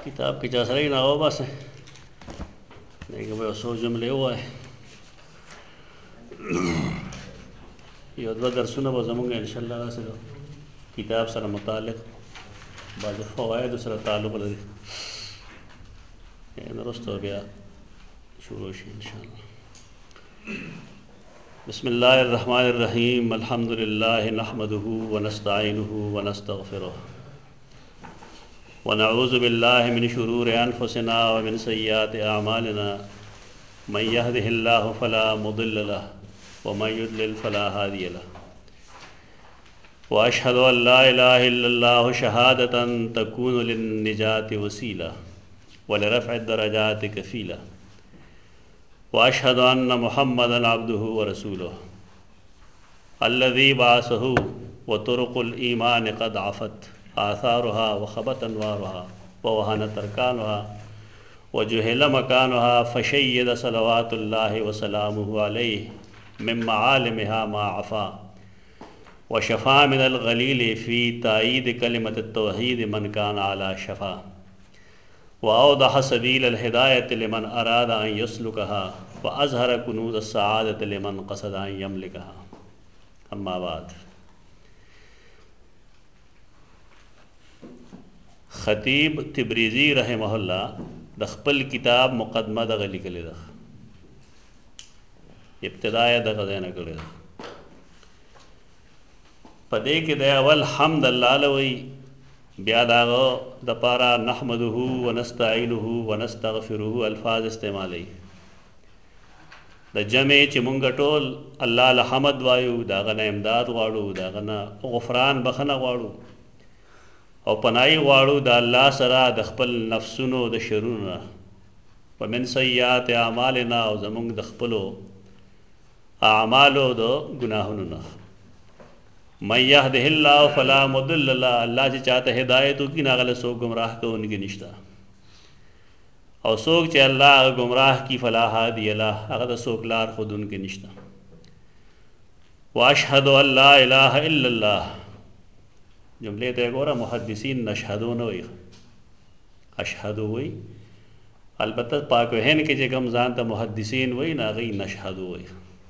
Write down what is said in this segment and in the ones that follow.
کتاب کې چا سره یې نه وباسئ دې کې به یو څو جملې ووایي یو دوه درسونه به زمونږ انشاءالله داسې د کتاب سره متعلق بعضې فوایدو سره تعلق لري وروسته بیا شروع شي انشاءالله. بسم الله الرحمن الرحیم الحمد لله نحمده ونستعینه ونستغفره ونعوذ بالله من شرور انفسنا ومن سیئات اعمالنا من يهده الله فلا مضل له ومن يضلل فلا هادي له واشهد ان لا اله الا الله شهادة تكون للنجاة وسيلة ولرفع الدرجات كفيلة واشهد ان محمدا عبده ورسوله الذي بعثه وطرق الايمان قد عفت آثارها وخبت انوارها ووهنت اركانها وجهل مكانها فشيد صلوات الله وسلامه عليه من معالمها ما عفا وشفا من الغليل في تأييد كلمة التوحيد من كان على شفا وأوضح سبيل الهداية لمن أراد أن يسلكها وأظهر كنوز السعادة لمن قصد أن يملكها. أما بعد، خطیب تبریزی رحمه الله د خپل کتاب مقدمه دغه لیکلې ده، ابتدا یې دغه ځای نه کړې ده. په دې کې د اول حمد الله له وایي، بیا د هغه دپاره نحمده ونستعینه ونستغفره الفاظ استعمالوي. د جمع چې مونږ ټول الله له حمد وایو، د هغه نه امداد غواړو، د هغه نه غفران بخښنه غواړو او پناهي غواړو د الله سره د خپل نفسونو د شرونو نه، ومن سیئات اعمالنا او زمونږ د خپلو اعمالو د ګناهونو نه. من يهده الله فلا مضل له، الله چې چاته هدایت وکړي نه هغه له څوک ګمراه کوونکی نشته، او څوک چې الله هغه ګمراه کړي فلا هادي له، هغه د څوک لار ښودونکی نشته. واشهد ان لا اله الا الله، جملې ته ګوره، محدثین نشهدو نه وایي، اشهدو وایي. البته پاک وهن کې چې کوم ځان ته محدثین وایي نه هغوی نشهدو وایي،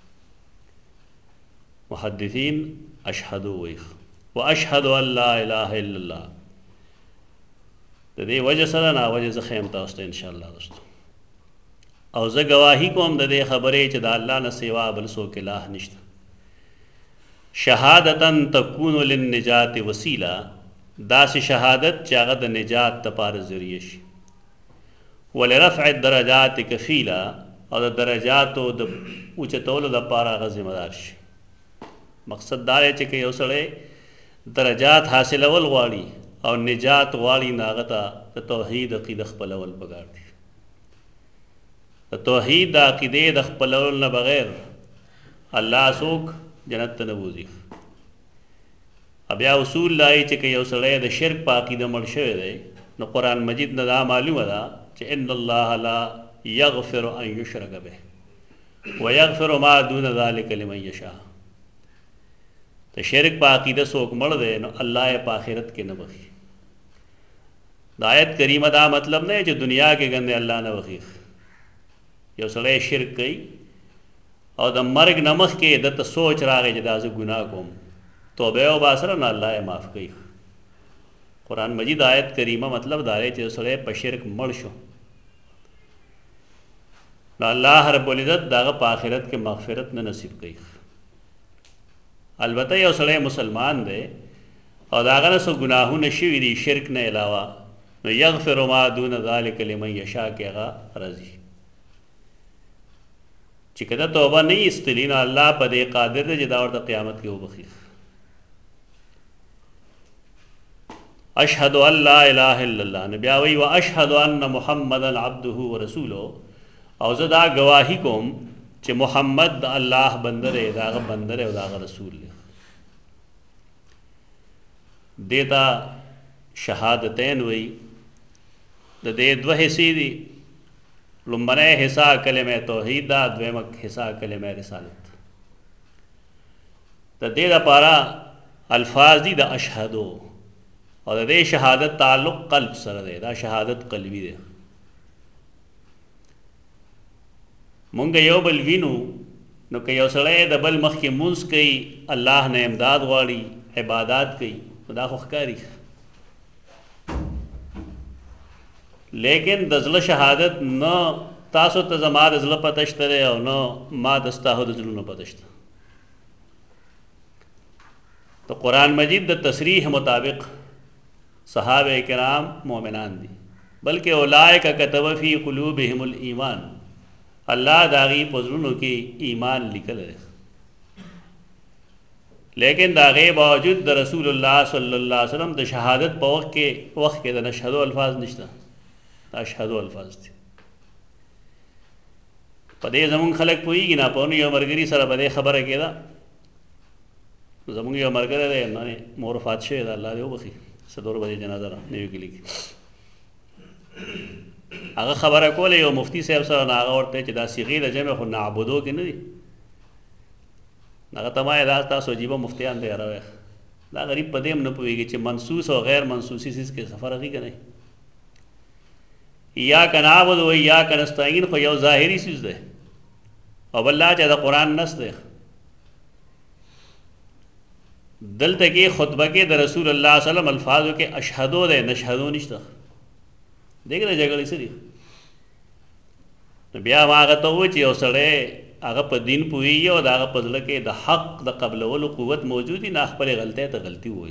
محدثین اشهدو وایي. واشهد ان لا اله الا الله، د دې وجه سره نه وجه زه ښیم تاسو ته انشاءالله دوستو، او زه ګواهي کوم د دې خبرې چې د الله نه سوا بل څوک اله نشته. شهادتاً تکون للنجات وسیله، داسې شهادت چې هغه د نجات دپاره ذریعه شي. ولرفع الدرجات کفیله، او د درجاتو د اوچتولو دپاره هغه ذمه دار شي. مقصد دا دی چې که یو سړی درجات حاصلول غواړي او نجات غواړي، نو هغه ته د توحید عقیده خپلول پکار دي. د توحید د عقیدې د خپلولو نه بغیر الله څوک جنت ته نه بوځي. بیا اصول لایي چې که یو سړی د شرک په عقیده مړ شوی دی، نو قرآن مجید نه دا معلومه ده چې ان الله لا یغفر ان یشرک به ویغفر ما دون ذلک لمن یشاء. د شرک په عقیده څوک مړ دی نو الله یې په آخرت کې نه بخي. د آیت کریمه دا مطلب نه چې دنیا کې ګندې الله نه بخي. یو سړی شرک کوي او د مرګ نه مخکې دته سوچ راغی چې دا زه ګناه کوم، توبه یې وباسله نو الله یې معاف کوي. قرآن مجید آیت کریمه مطلب دا دی چې یو سړی په شرک مړ شو نو الله رب العزت د هغه په آخرت کې مغفرت نه نصیب کوي. البته یو سړی مسلمان دی او د هغه نه څه ګناهونه شوي دي شرک نه علاوه، نو یغفر ما دون ذلک لمن یشاء کې هغه راځي. چې که دا توبه نه ایستلي نو الله په دې قادر دی چې دا ورته قیامت کې وبخي. اشهد ان لا اله الا الله، نو بیا وایي واشهد ان محمدا عبده ورسوله، او زه دا ګواهي کوم چې محمد د الله بنده دی، د هغه بنده دی او د هغه رسول دی. دې ته شهادتین وایي. د دې دوه حصې دي، لومبنی حصہ کلمه توحید دا، دویمه حصہ کلمه رسالت. د دې دپاره الفاظ دي د اشهدو، او د دې شهادت تعلق قلب سره دی، دا شهادت قلبي دی. مونږ یو بل وینو نو که یو سړی د بل مخکې مونځ کوي، الله نه امداد غواړي، عبادات کوي، نو دا خو ښکاري. لیکن د زړه شهادت نه تاسو ته زما د زړه پته شته دی او نه ما د ستاسو د زړونو پته شته. تو قرآن مجید د تصریح مطابق صحابه کرام مومنان دي، بلکہ اولئک کتب فی قلوبهم الایمان، اللہ داغی پزرونو کی ایمان لکل ہے. لیکن داغے باوجود دا رسول اللہ صلی اللہ علیہ وسلم دا شہادت پا وقت کے دا نشہدو الفاظ نشتا، دا اشہدو الفاظ تھی. پا دے زمون خلق پوئی گی نا پونی یو مرگری سر پا دے خبر ہے دا زمون یو مرگر دے انہوں نے مور فاتشے دا اللہ دے ہو بخی صدور بجے جنازہ را نیو کلی کی هغه خبره کوله یو مفتی صاحب سره، هغه ورته چې دا صيغې د جمع خو نعبدو کې نه دي. هغه ته وایي دا تاسو عجیبه مفتیان دی راوي، دا غریب په دې هم نه پوهېږي چې منسوس او غیر منسوسي څیز کې څه فرق دی که نه. ایاک نعبد و ایاک نستعین خو یو ظاهري څیز دی او بل لا چې د قرآن نص دی. دلته کې خطبه کې د رسول الله صلی الله علیه وسلم الفاظو کې اشهدو دی، نشهدو نشته. دیکھ رہے جگڑی سے دی بیا هغه ته و چې یو سړی هغه په دین پوهېږي او د هغه په زړه کې د حق د قبلولو قوت موجود وي، نه خپلې غلطۍ ته غلطي ووایي.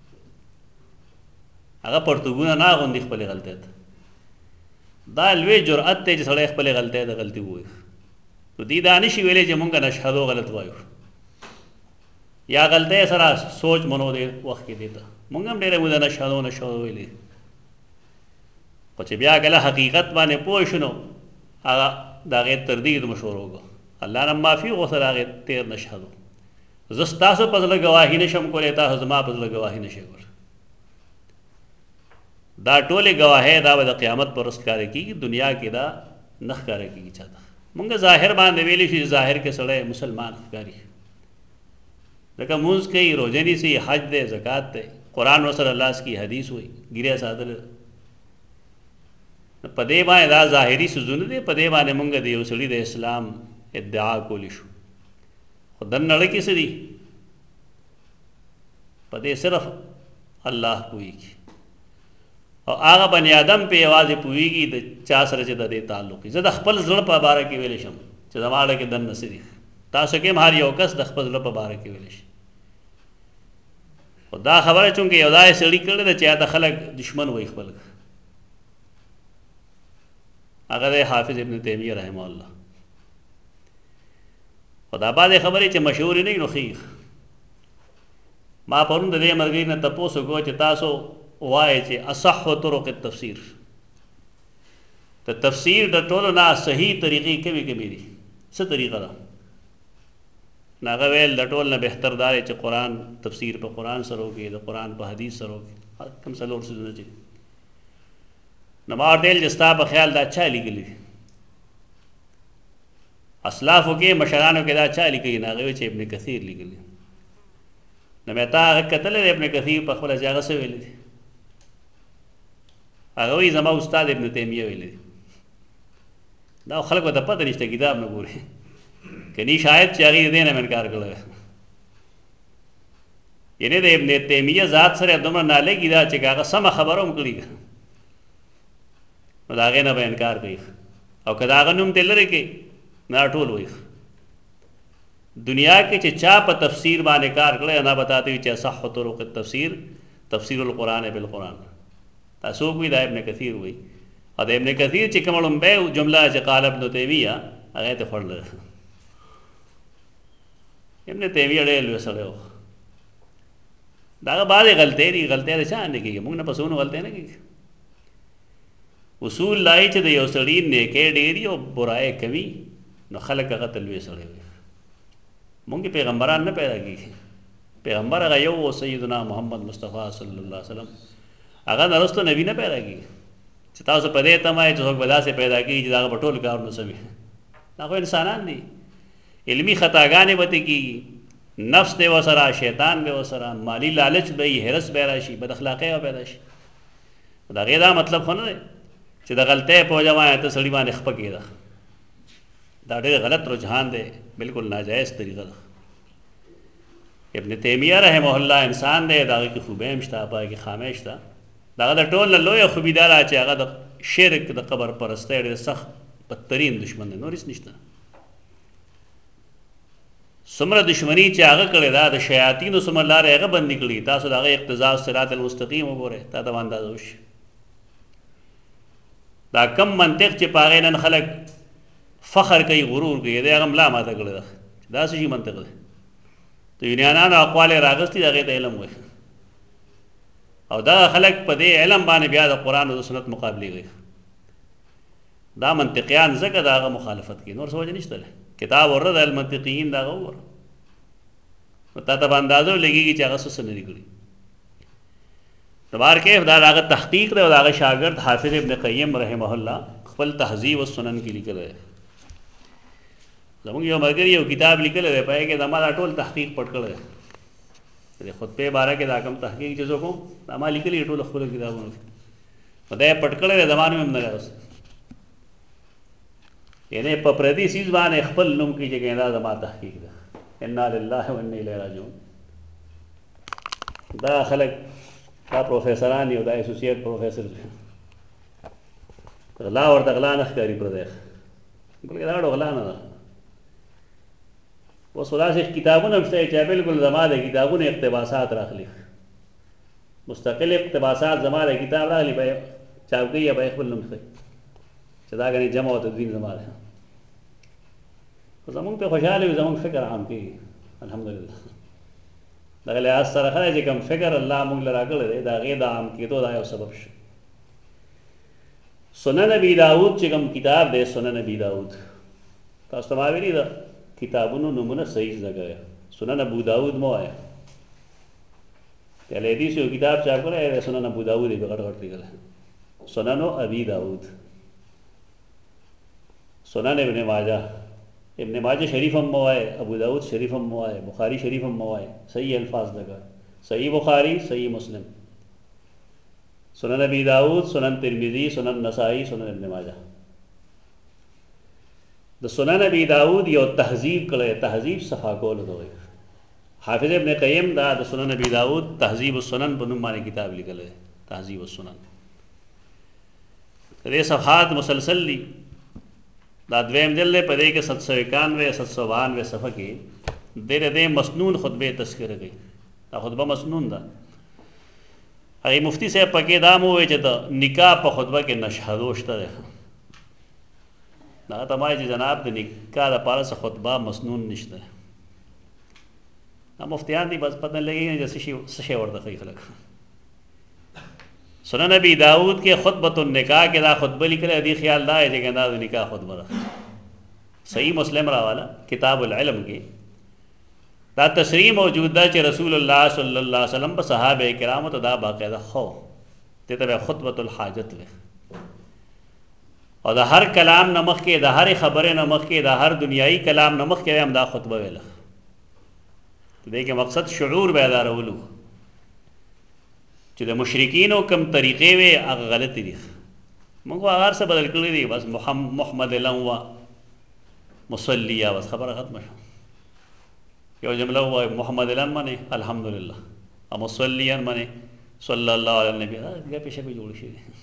هغه پرتوګونه نه اغوندي خپلې غلطۍ ته. دا لوی جرأت دی چې سړی خپلې غلطۍ ته غلطي ووایي. نو دوی دا نشي ویلی چې مونږ نشهدو غلط وایو یا غلطۍ سره سوچ منو دی وخت کې دی ته مونږ هم ډېره موده نشهدو ویلي. خو چې بیا کله حقیقت باندې پوه شو نو هغه د هغې تردید مشهور وکړو، الله نه معافي غوښته د هغې تېر نشهدو. زه ستاسو په زړه ګواهي نشم کولی، تاسو زما په زړه ګواهي نشئ کولی. دا ټولې ګواهۍ دا به د قیامت پر ورځ ښکاره کېږي، دنیا کې دا نه ښکاره کېږي چاته. مونږ ظاهر باندې ویلی شو چې ظاهر کې سړی مسلمان ښکاري، لکه مونځ کوي، روژه نیسي، حج دی، زکات دی، قرآن ورسره لاس کی، حدیث وایي، ګیره ساتل. په دې باندې دا ظاهري څیزونه دي، په دې باندې مونږ د یو سړي د اسلام ادعا کولی شو. خو دننه کې څه دي په دې صرف الله پوهېږي او هغه بني آدم پې یوازې پوهېږي د چا سره چې د دې تعلق وي. زه د خپل زړه په باره کې ویلی شم چې زما اړه کې دننه څه دي، تاسو کې هم هر یو کس د خپل زړه په باره کې ویلی شي. خو دا خبره چونکې یو داسې سړي کړې ده چې یا ته خلک دشمن وایي خپل، هغه دی حافظ ابن تیمیه رحمه الله. خو دا بعضې خبرې چې مشهورې نه وي نو ښې. ما پرون د دې مرګري نه تپوس وکړو چې تاسو وایئ چې اصح طرق التفسیر، د تفسیر د ټولو نه صحیح طریقې کومې کومې دي، څه طریقه ده؟ نو هغه ویل د ټول نه بهتر دا دی چې قرآن تفسیر په قرآن سره وکړي، د قرآن په حدیث سره وکړي، کوم څلور څیزونه چې نو ما ورته ویل چې ستا په خیال دا چا لیکلي دي؟ اسلافو کې مشرانو کې دا چا لیکلي؟ نو هغه ویل چې ابن کثیر لیکلي. نو مې تا هغه کتلی دی ابن کثیر په خپله چې هغه څه ویلي دي؟ هغه وایي زما استاد ابن تیمیه ویلي دي. دا خلکو ته پته نشته، کتاب نه ګوري، کني شاید چې هغې د دې نه انکار کړی، یعنې د ابن تیمیه ذات سره دومره نالګي ده چې هغه سمه خبره هم کړي نو د هغې نه به انکار کوي، او که د هغه نوم دې لرې کړي نو ټول وایي. دنیا کې چې چا په تفسیر باندې کار کړی نه بتاتے وي چې اصح طرق التفسیر تفسیر القرآن بالقرآن، دا څوک وایي؟ دا ابن کثیر وایي. او د ابن کثیر چې کومه لومبۍ جمله چې قال ابن تیمیه هغې ته خوړله. ابن تیمیه ډېر لوی سړی و، د هغه بعضې غلطۍ دي، غلطۍ د چا نه کېږي، موږ نه په څونو غلطۍ نه کېږي. اصول لایي چې د یو سړي نیکۍ ډېري او برایۍ کمي نو خلک هغه ته لوی سړی وایي. مونږ پیغمبران نه پیدا کېږي، پیغمبر هغه یو و سیدنا محمد مصطفی صلی الله علیه وسلم، هغه نه وروسته نبي نه پیدا کېږي چې تاسو په دې تمه یې چې څوک به داسې پیدا کېږي چې د هغه په ټول کارونه سمي. دا خو انسانان دي، علمي خطاګانې به ترې کېږي، نفس دی وسره، شیطان به وسره، مالی لالچ به وي، حرص به راشي، بد اخلاقۍ به پیدا شي. د هغې دا مطلب خو نه دی چې د غلطۍ په وجه باندې ته سړي باندې خفه کېده. دا ډېر غلط رجحان دی، بالکل ناجایز طریقه ده. ابن تیمیه رحمه الله انسان دی، د هغې کې خوبۍ هم شته، په هغې کې خامۍ شته. د هغه د ټول نه لویه خوبي دا ده چې هغه د شرک د قبر پرستۍ ډېر سخت بدترین دشمن دی، نور هېڅ نشته. څومره دشمني چې هغه کړې ده، د شیاطینو څومره لارې هغه بندي کړي. تاسو د هغه اقتضاء صراط المستقیم وګورئ، تا ته به اندازه وشي. دا کم منطق چې په هغې نن خلک فخر کوي، غرور کوي، دی هغه ملا ماته کړې ده. دا څه شي منطق دی؟ د یونانانو اقوال یې راغستي، د هغې ته علم وایي، او دغه خلک په دې علم باندې بیا د قرآن او د سنت مقابلې کوي. دا منطقیان ځکه د هغه مخالفت کوي، نور څه وجه نشته دی. کتاب ورده د المنطقیین د هغه وګوره، نو تا ته به اندازه ولګېږي چې هغه څه نه دي کړي. نو بهرکیف دا د هغه تحقیق دی، او د هغه شاګرد حافظ ابن قیم رحمه الله خپل تهذیب السنن کې لیکلی دی. زمونږ یو ملګري یو کتاب لیکلی دی، په هغې کې زما دا ټول تحقیق پټ کړی دی. د خطبې باره کې دا کوم تحقیق چې زه کوم، دا ما لیکلي ټول خپلو کتابونو کې، نو دا یې پټ کړی دی، زما نوم هم نه دی اوس. یعنې په پردي څیز باندې خپل نوم کې چې دا زما تحقیق ده. انا لله و انا الیه راجعون. دا خلک دا پروفیسران یو، دا اسوسییټ پروفیسر غلا ورته غلا نه ښکاري پردی، بلکې دا ډېره غلا نه ده. اوس خو داسې کتابونه هم شته چې بالکل زما د کتابونو اقتباسات راخلي، مستقل اقتباسات زما د کتاب راغلي، به یې چاپ کوي یا به یې خپل نوم ښیي چې دا ګڼې جمع او تدوین زما دی. خو زمونږ پرې خوشحاله وي، زمونږ فکر عام کېږي الحمدلله. دغه لحاظ سره ښه دی چې کوم فکر الله موږ له راکړی دی، د هغې د عام کېدو دا یو سبب شو. سنن ابي داود چې کوم کتاب دی، سنن ابي داود، تاسو ته ما ویلي ده کتابونو نومونه صحیح زده کوئ. سنن ابو داود مه وایه. اهل حدیث یو کتاب چاپ کړی دی، سنن ابو داود یې په غټ غټ لیکلی، سنن ابي داود. سنن ابن ماجه، ابن ماجه شریف هم مه وایه، ابو داود شریف هم مه وایه، بخاري شریف هم مه وایه. صحیح الفاظ زده کوئ، صحیح بخاري، صحیح مسلم، سنن ابي داود، سنن ترمذی، سنن نسائی، سنن ابن ماجه. د سنن ابي داود یو تهذیب کړی، تهذیب صفا کولو ته وایي. حافظ ابن قیم دا د سنن ابي داود تهذیب السنن په نوم باندې کتاب لیکلی دی، تهذیب السنن. دې صفحات مسلسل دي، دا دویم جلد دی، په دې کې 791 792 صفحه کې دې مسنون خطبې تذکره کوي. دا خطبه مسنون ده. هغې مفتی صاحب پکې دا مو وایي چې د نکاح په خطبه کې نشهدو شته دی. هغه ته وایي چې جناب د نکاح دپاره څه خطبه مسنون نشته. دا مفتیان دي، بس پته نه لګېږي چې څه شی ورته ښایي خلک. سنن ابي داود کې خطبة النکاح کې دا خطبه لیکلی دی، خیال دا دی چې دا د نکاح خطبه ده. صحیح مسلم راواله کتاب العلم کې دا تصریح موجود ده چې رسول الله صلی الله علیه وسلم په صحابه کرامو ته دا باقاعده خو دې ته به خطبة الحاجت وي، او د هر کلام نه مخکې، د هرې خبرې نه مخکې، د هر دنیایي کلام نه مخکې هم دا خطبه ویله. دې کې مقصد شعور بیدارولو چې د مشرکینو کوم طریقې وې هغه غلطې دي. موږ هر څه بدل کړي دي، بس محمد لنوا مصلیا، بس خبره ختمه شوه. یو جمله ووایي محمد لن منې الحمدلله، او مصلیا منې صلی الله علیه نبی، ګپې شپې جوړې شوي دي.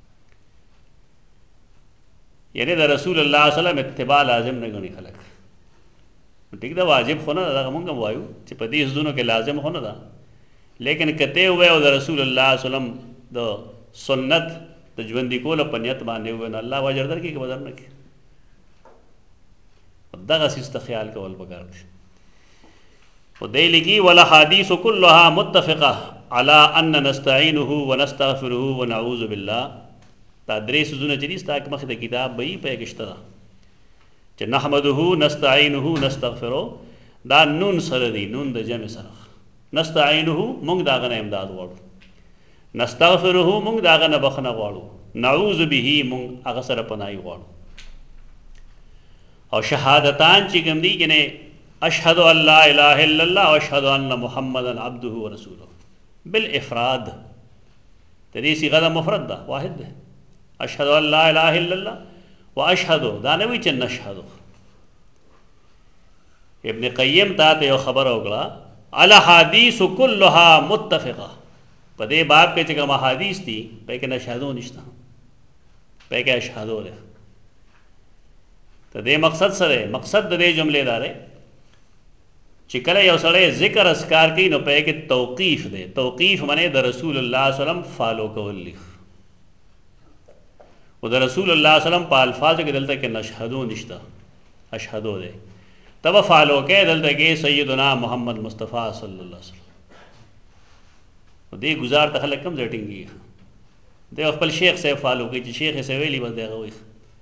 یعنی د رسول الله صلی الله علیه وسلم اتباع لازم نه ګڼي خلک. ټیک ده، واجب خو نه ده، دغه مونږ هم وایو چې په دې څیزونو کې لازم خو نه ده، لیکن که ته ووایې او د رسول الله صلی الله علیه وسلم د سنت د ژوندي کولو په نیت باندې ووایې، نو الله به اجر درکړي که به در نه کړي. دغه څیز ته خیال کول پکار دی. خو دی لیکي والاحادیث کلها متفقه على ان نستعینه ونستغفره ونعوذ بالله. دا درې څیزونه چې دي ستا مخې د کتاب به یي، په یې کې شته ده چې نحمده نستعینه نستغفره، دا نون سره دی، نون د جمع سره. نستعینه مونږ د هغه نه امداد غواړو، نستغفره مونږ د هغه نه بخښنه غواړو، نعوذ به مونږ هغه سره پناهي غواړو. او شهادتان چې کوم دي، یعنې अशहदु अल्ला इलाहा इल्लल्लाह व अशहदु अन्ना मुहम्मदन अब्दुहु व रसूलुहु बिलइफ़राद। तरी सिगा दा मुफरद दा वाहिद दे। अशहदु अल्ला इलाहा इल्लल्लाह व अशहदु दानवी च नशहदु। इब्न क़य्यिम ता ते खबर होगला अल हदीस कुल्लुहा मुत्तफ़िक़ा। पदे बाप के चकम हदीस थी पे के नशहदु निश्ता पे के अशहदु दे। तो दे मकसद सरे मकसद दे जुमलेदारे चिकले यो सड़े ज़िक्र अस्कार की नो पे के तौक़ीफ़ दे। तौक़ीफ़ मने द रसूलुल्लाह सल्लम फ़ालो कवल्ली वो द रसूलुल्लाह सल्लम पा अल्फाज के दलते के नशहदु निश्ता अशहदु दे तब फ़ालो के दलते के सैयदना मोहम्मद मुस्तफ़ा सल्लल्लाहु अलैहि वसल्लम दे गुजार तखलक कम जेटिंगी दे अखबल शेख से फ़ालो की शेख से वेली बस देगा वही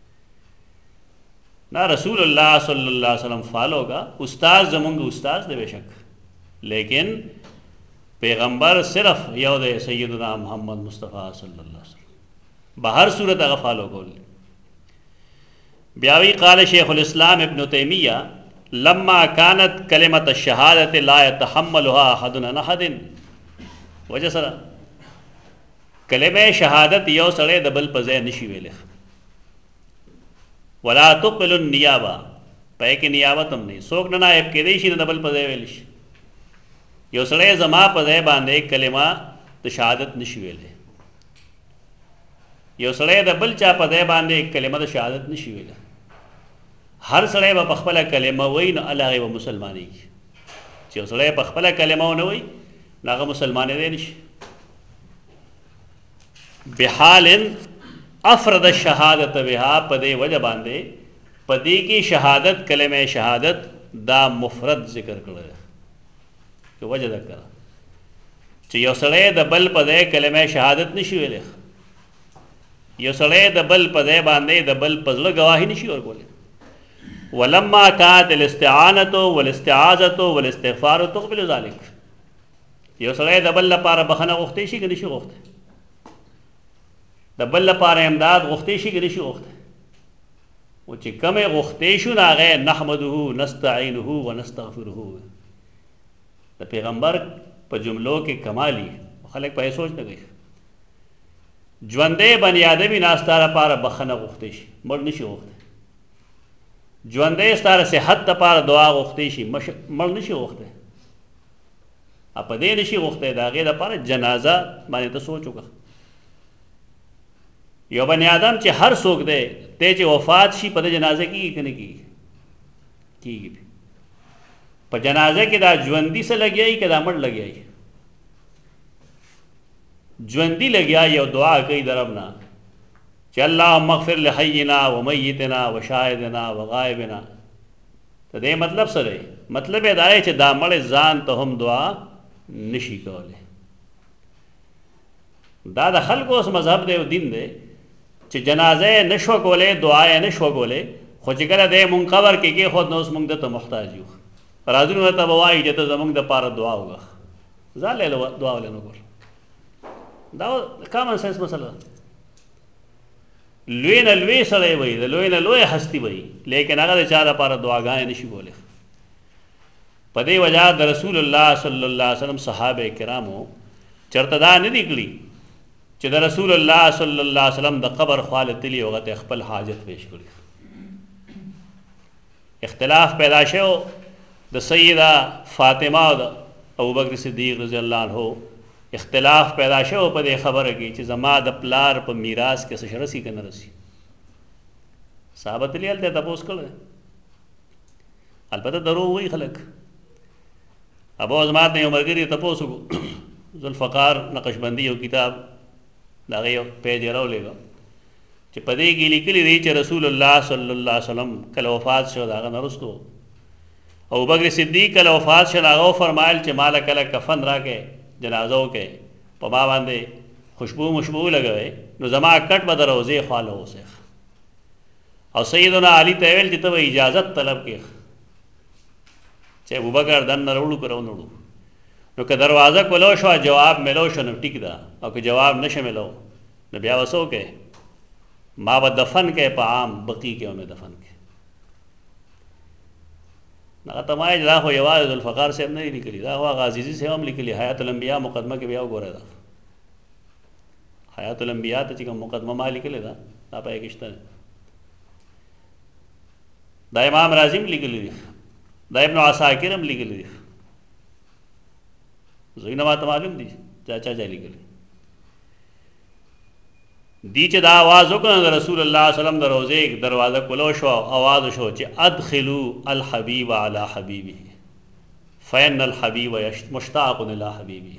ना रसूलुल्लाह सल्लल्लाहु अलैहि वसल्लम फ़ालो का उस्ताद जमुंग उस्ताद दे बेशक लेकिन पैगंबर सिर्फ यौ दे सैयदना मोहम्मद मुस्तफ़ा सल्लल्लाहु अलैहि वसल्लम बाहर सूरत अगर फ़ालो को ब्यावी क़ाल शेखुल इस्लाम इब्न तैमिया लम्मा कानत कलिमत शहादत ला यतहम्मलुहा अहदुन अन अहदिन। वजह सरा कलिमे शहादत यो सड़े दबल पज़े निशी वेले वला तुक़बिलुन नियाबा पे के नियाबत हम नहीं सोक ना नायब के देशी न दबल पज़े वेलिश यो सड़े जमा पज़े बांधे कलिमा तो शहादत निशी वेले यो सड़े दबल चा पज़े बांधे कलिमा तो शहादत निशी वेले हर सड़े व पखपला कलेमा वही न अलागे व मुसलमानी की जो सड़े पखपला कलेमा न वही नागा मुसलमान दे निश बिहालिन अफरद शहादत बिहा पदे वजह बांधे पदी की शहादत कलेमे शहादत दा मुफरद जिक्र कर तो वजह दा करा जो सड़े दबल पदे कलेमे शहादत निशी वेले यो सड़े दबल पदे बांधे दबल पजल गवाही निशी और बोले वलम्मा कात इस्तिआनतो वलिस्तिआज़तो वलिस्तिग़फ़ार तुक़बिलु ज़ालिक। यो सड़े दबल लपार बखना गुख्तेशी के निशी गुख्ते दबल लपार इमदाद गुख्तेशी के निशी गुख्ते वो चिकमे गुख्तेशु ना गए नहमदुहु नस्तईनुहु व नस्तग़फिरुहु। द पैगंबर पर जुमलों के कमाली खलक पे सोच न गई ज्वंदे बन यादवी नास्तारा पार बखना गुख्तेशी मर निशी गुख्ते ज्वंदे स्तार से हद तपार दुआ गुख्तेशी मर निशी गुख्ते अपदे निशी गुख्ते दागे दपार जनाजा माने तो सोचो का यो बन आदम चे हर सोख दे ते चे वफात शी पदे जनाजे की कि नहीं की पर जनाजे के दा ज्वंदी से लग गई के दामड़ लग गई ज्वंदी लग गया यो दुआ कई दरब ना अल्लाह मग़फ़िर लिहय्यिना व मय्यितना व शाहिदना व गायबिना। तो दे मतलब सरे मतलब दाए चे दामड़े जान तो हम दुआ निशी कौले दादा खल को उस मजहब दे दिन दे चे जनाजे नशव कोले दुआए नशव कोले खुचकर दे मुंकबर के खुद न उस मुंग दे तो मुहताज यू राजुन में तब वाई जत जमुंग द पार दुआ होगा जा ले लो दुआ लेनो को दाओ कॉमन सेंस मसला लुए न लुए सड़े वही लुए न लुए हस्ती वही लेकिन अगर चारा पारा दुआ गाए निशी बोले पदे वजह द रसूलुल्लाह सल्लल्लाहु अलैहि वसल्लम सहाबे किरामो चरतदा नहीं निकली च द रसूलुल्लाह सल्लल्लाहु अलैहि वसल्लम द कबर ख्वाल तिली वगत अखपल हाजत पेश करी इख्तिलाफ पैदाशे हो द सैयदा फातिमा द अबू बकर सिद्दीक़ रज़ी अल्लाह अन्हु इख्तिलाफ पैदाशे हो पदे खबर की च जमा द प्लार पर मीरास के सशरसी के न रसी साहबत लिया तपोस कर अलबत्ता दरो वही खलक अब अजमात ने उमर गिरी तपोस जुल्फ़कार नक्शबंदी हो किताब दागे पेज रो लेगा च पदे की लिखली रही च रसूलुल्लाह सल्लल्लाहु अलैहि वसल्लम कल वफ़ात शो दागा नरस्तो अबू बकर सिद्दीक़ कल वफ़ात शो दागा फरमायल च माला कल कफन रा के जनाजों के पमा बांधे खुशबू मुशबू लगे नो जमा कट बद रोज़े ख्वाल हो से और सैयदना अली तैवेल की तब इजाज़त तलब के चाहे अबू बकर दन नरोड़ू करो नोड़ू नो के दरवाज़ा को शो जवाब मिलो शो न टिक दा और के जवाब नशे मिलो न ब्या वसो के माँ व दफन के पाम बकी के उन्हें दफन के هغه ته وایي دا خو یوازې ذوالفقار صاحب نه دی لیکلي، دا خو هغه عزیزي صاحب هم لیکلي. حیات الانبیاء مقدمه کې بیا وګورئ، دا حیات الانبیاء ته چې کوم مقدمه ما لیکلې ده دا پکې کې شته. دا امام رازی هم لیکلی دی، دا ابن عساکر هم لیکلی دی. زوینه ما ته معلوم دي چا چا لیکلی دی چې دا आवाज وکړ د رسول الله صلی الله علیه وسلم د روزې دروازه کولو شو، आवाज شو چې ادخلوا الحبیب علی حبیبه فإن الحبیب مشتاق الی حبیبه.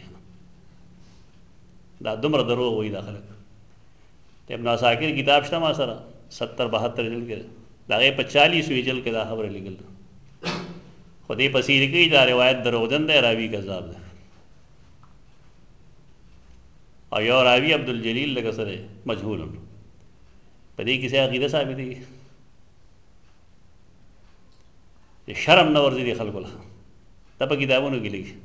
دا دومره دروغ وایي دا خلک. ابن عساکر کتاب شته ما سره 70-72 جلد کې، د هغې په 40 جلد کې دا خبره لیکل. خو دې پسې لیکي دا روایت دروغجن دی، راوي کذاب دی. او یو راوي عبدالجلیل لکه سره مجهول په دې کیسه عقیده ثابت دی. شرم نه ورځي دي خلکو له دا په کتابونو کې لیکي.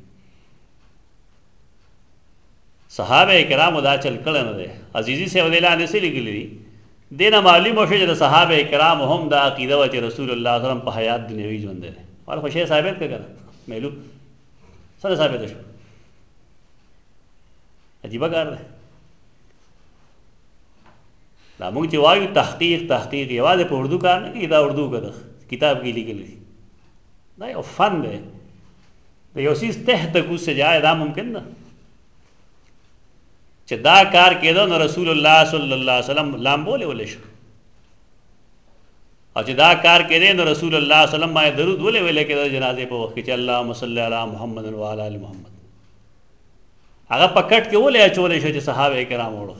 صحابه کرامو دا چل کړه نه دی. عزیزي صاحب دې لاندې څه لیکلي دي دینه معلوم شو چې د صحابه کرام هم دا عقیده و چې رسول الله صلی الله علیه وسلم په حیات دنیوي ژوند دی. ول خو شی ثابت کړه مېلو سره ثابت شو. عجیبه کار دی دا. موږ چې وایو تحقیق یوازې په اردو کار نه کوي، دا اردو کړه کتاب کې لیکلی دی. دا یو فن دی، د یو څیز تحت کوز سے جائے دا ممکن نه چې دا کار کېدو نو رسول الله صلی الله علیه وسلم لامبولې ولې شو، او چې دا کار کېدی نو رسول الله صلی الله علیه وسلم باندې درود ولې ویلې کېده جنازې په وخت کې چې اللهم صل علی محمد و علی آل محمد. هغه پکټ کې ولې اچولې شو چې صحابه کرام وړو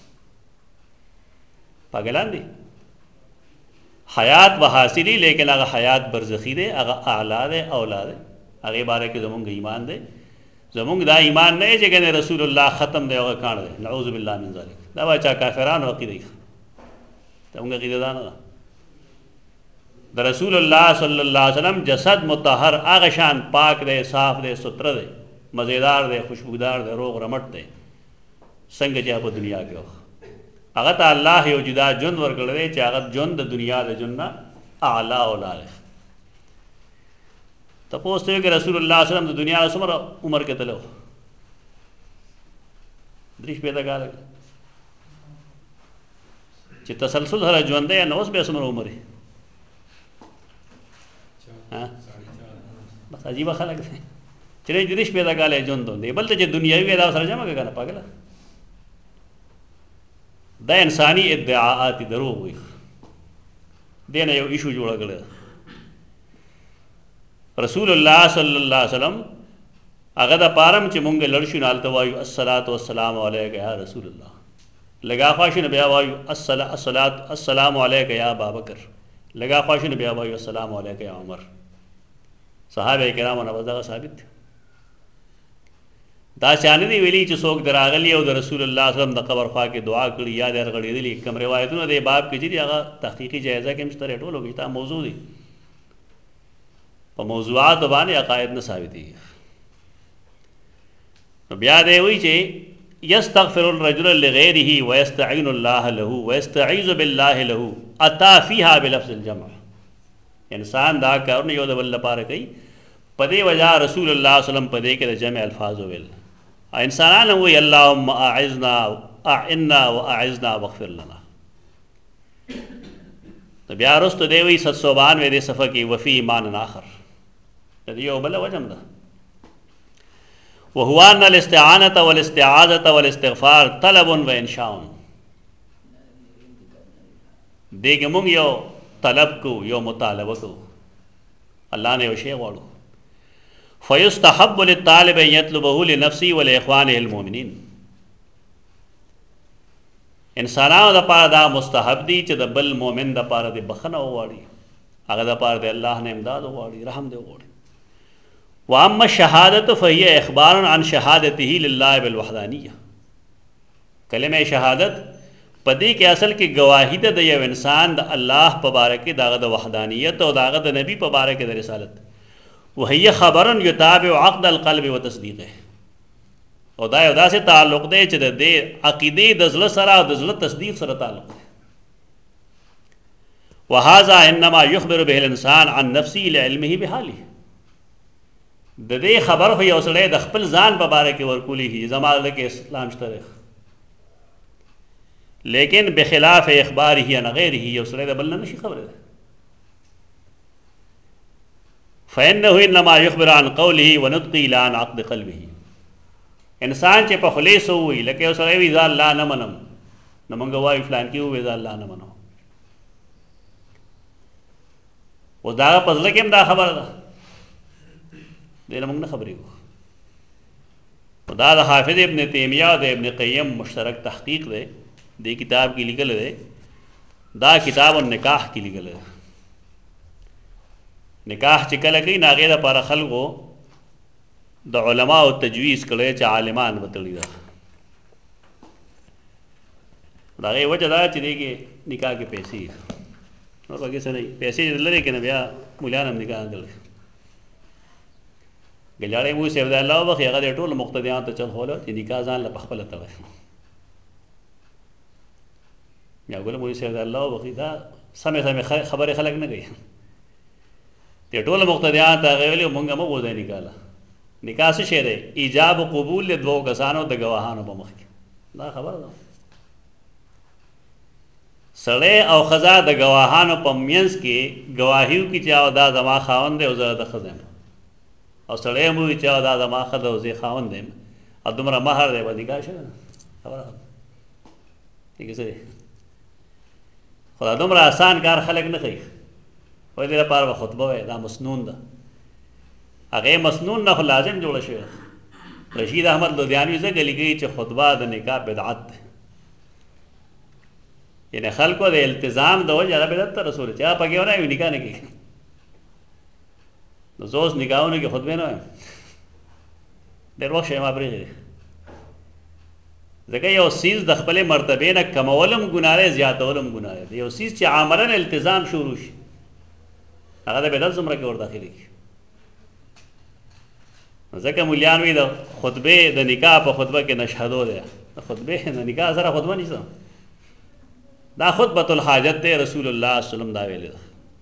پاگلان دي. حیات و حاصلی لیکن هغه حیات برزخی دی، هغه اعلی دی اولا دی. هغې باره کې زمونږ ایمان دی. زمونږ دا ایمان نه چې ګنې رسول الله ختم دی هغه کاڼ دی، نعوذ بالله من ذلک. دا به چا کافرانو عقیده وي، زمونږ عقیده دا نه ده. د رسول الله صلی الله علیه وسلم جسد مطهر هغه شان پاک دی، صاف دی، ستره دی، مزیدار دی، خوشبودار دی، روغ رمټ دی څنګه چې په دنیا کې وو. هغه ته الله یو جدا ژوند ورکړی دی چې هغه ژوند د دنیا د ژوند نه اعلی اولا دی. تپوس ته وایي که رسول الله صلی الله علیه وسلم د دنیا نه څومره عمر کې تللی و؟ 30 کاله چې تسلسل سره ژوند دی، نو اوس بیا څومره عمر یې؟ بس عجیبه خلک دی چې 30 کاله ژوند دی، بل ته چې دنیاوي وي دا سره جمع کړه نه پاګله. دا انسانی ادعاءات دروغ وي. دې نه یو ایشو جوړه کړی رسول الله صلی الله علیه وسلم هغه د پارم چې مونږ لړ شو نالته وایو الصلاۃ والسلام علیک یا رسول الله، لگا خواشنه بیا وایو السلام علیک یا ابابکر، لگا خواشنه بیا وایو السلام علیک یا عمر. صحابه کرامو نه وځه ثابت دا چانه دی ویلي چې څوک دراغلی او د رسول الله صلی الله علیه وسلم د قبر خوا کې دعا کړي یا د غړېدلې. کوم روایتونه د باب کې چې هغه تحقیقي جایزه کې مشتره ټولو کې تا موضوع دي، په موضوعات باندې عقاید نه ثابتي. نو بیا دی وی چې یستغفر الرجل لغیره ويستعين الله له ويستعيذ بالله له اتا فيها بلفظ الجمع. انسان دا کارونه یو د بل لپاره کوي، په دې وجه رسول الله صلی الله علیه وسلم په دې کې د جمع الفاظ ویل. انسانان وی اللهم اعذنا اعنا واعذنا واغفر لنا. بیا وروسته دی وی 792 دې صفحه کې وفي ایمان آخر د یو بل وجم ده وهو ان الاستعانه والاستعاذه والاستغفار طلب وانشاء. دغه موږ یو طلب کو، یو مطالبه کو، الله نه یو شی غواړو. فیستحب للطالب ان يطلبه لنفسه ولاخوانه المؤمنین. انسانانو د پاره دا مستحب دی چې د بل مؤمن د پاره د بخنه وغواړي، هغه د پاره د الله نه امداد وغواړي، رحم دی وغواړي. واما الشهادة فهي اخبار عن شهادته لله بالوحدانیه. کلمه شهادت پدې کې اصل کې گواهی ده د یو انسان د الله په باره کې داغه د وحدانیت او داغه د نبی په باره کې د رسالت. وهي خبر يتابع عقد القلب وتصديقه. او دا یو داسې تعلق دی چې د دې عقیدې د زړه سره او د زړه تصدیق سره تعلق دی. وهذا انما يخبر به الانسان عن نفسه لعلمه بحاله. د دې خبر خو یو سړی د خپل ځان په باره کې ورکولی شي زما زړه کې اسلام شته دی، لیکن بخلاف اخباره عن غیره یو سړی د بل نه نشي خبره ده. فإنه انما يخبر عن قوله ونطقه لا عن عقد قلبه. انسان چې په خولې څه ووایي، لکه یو سړی وایي زه الله نه منم، نو موږ وایو فلان کې ووایي زه الله نه منم، اوس د هغه په زړه کې هم دا خبره ده، دې نه موږ نه خبرېږو. دا د حافظ ابن تیمیه او د ابن قیم مشترک تحقیق دی، دې کتاب کې لیکل دی، دا کتاب النکاح کې لیکل دی. نکاح چې کله کوي نو هغې دپاره خلکو د علماو تجویز کړی چې عالمان به تړي ده. د هغې وجه دا چې دې کې نکاح کې پیسې نور پکې څه نه وي، پیسې چې لرې که نه بیا مولیان هم نکاح نه تړي. ګجاړی مو صاحب د الله وبخښي هغه د ټولو مقتدیانو ته چل خوله چې نکاح ځان له پخپله تړی. یا ګل مولوي صاحب د الله وبخښي دا سمې خبرې خلک نه کوي، دې ټولو مقتدیانو ته هغې ویلي مونږ مه بوځئ نکاح له. نکاح څه شی دی؟ ایجاب و قبول د دوو کسانو د ګواهانو په مخ کې، دا خبره ده. سړی او ښځه د ګواهانو په منځ کې ګواهي وکړي چې او دا زما خاوند دی او زه د ښځه یم، او سړی هم ووایي چې او دا زما ښځه او زه خاوند یم او دومره مهر دی، به نکاح شوې ده. خبره ټیک څه دی؟ خو دا دومره آسان کار خلک نه کوي، وایي دې لپاره به خطبه وایي دا مسنون ده. هغې مسنون نه خو لازم جوړه شوې ده. رشید احمد لدھیانوي ځکه لیکي چې خطبه د نکاح بدعت ده، یعنې خلکو د التزام د وجې هغه بدعت ته رسول چې هغه پکې ونه وي نکاح نه کېږي. نو زه اوس نکاحونو کې خطبې نه وایم، ډېر وخت شی ما پرېښی، ځکه یو څیز د خپلې مرتبې نه کمول هم ګناه دی، زیاتول هم ګناه دی. یو څیز چې عملاً التزام شروع شي هغه د بدعت زمره کې ورداخلي کړي. ځکه مولیان وایي د خطبې د نکاح په خطبه کې نشهدو دی، د خطبې د نکاح سره خطبه نشته، دا خطبة الحاجت دی، رسول الله صلی الله علیه وسلم دا ویلی ده.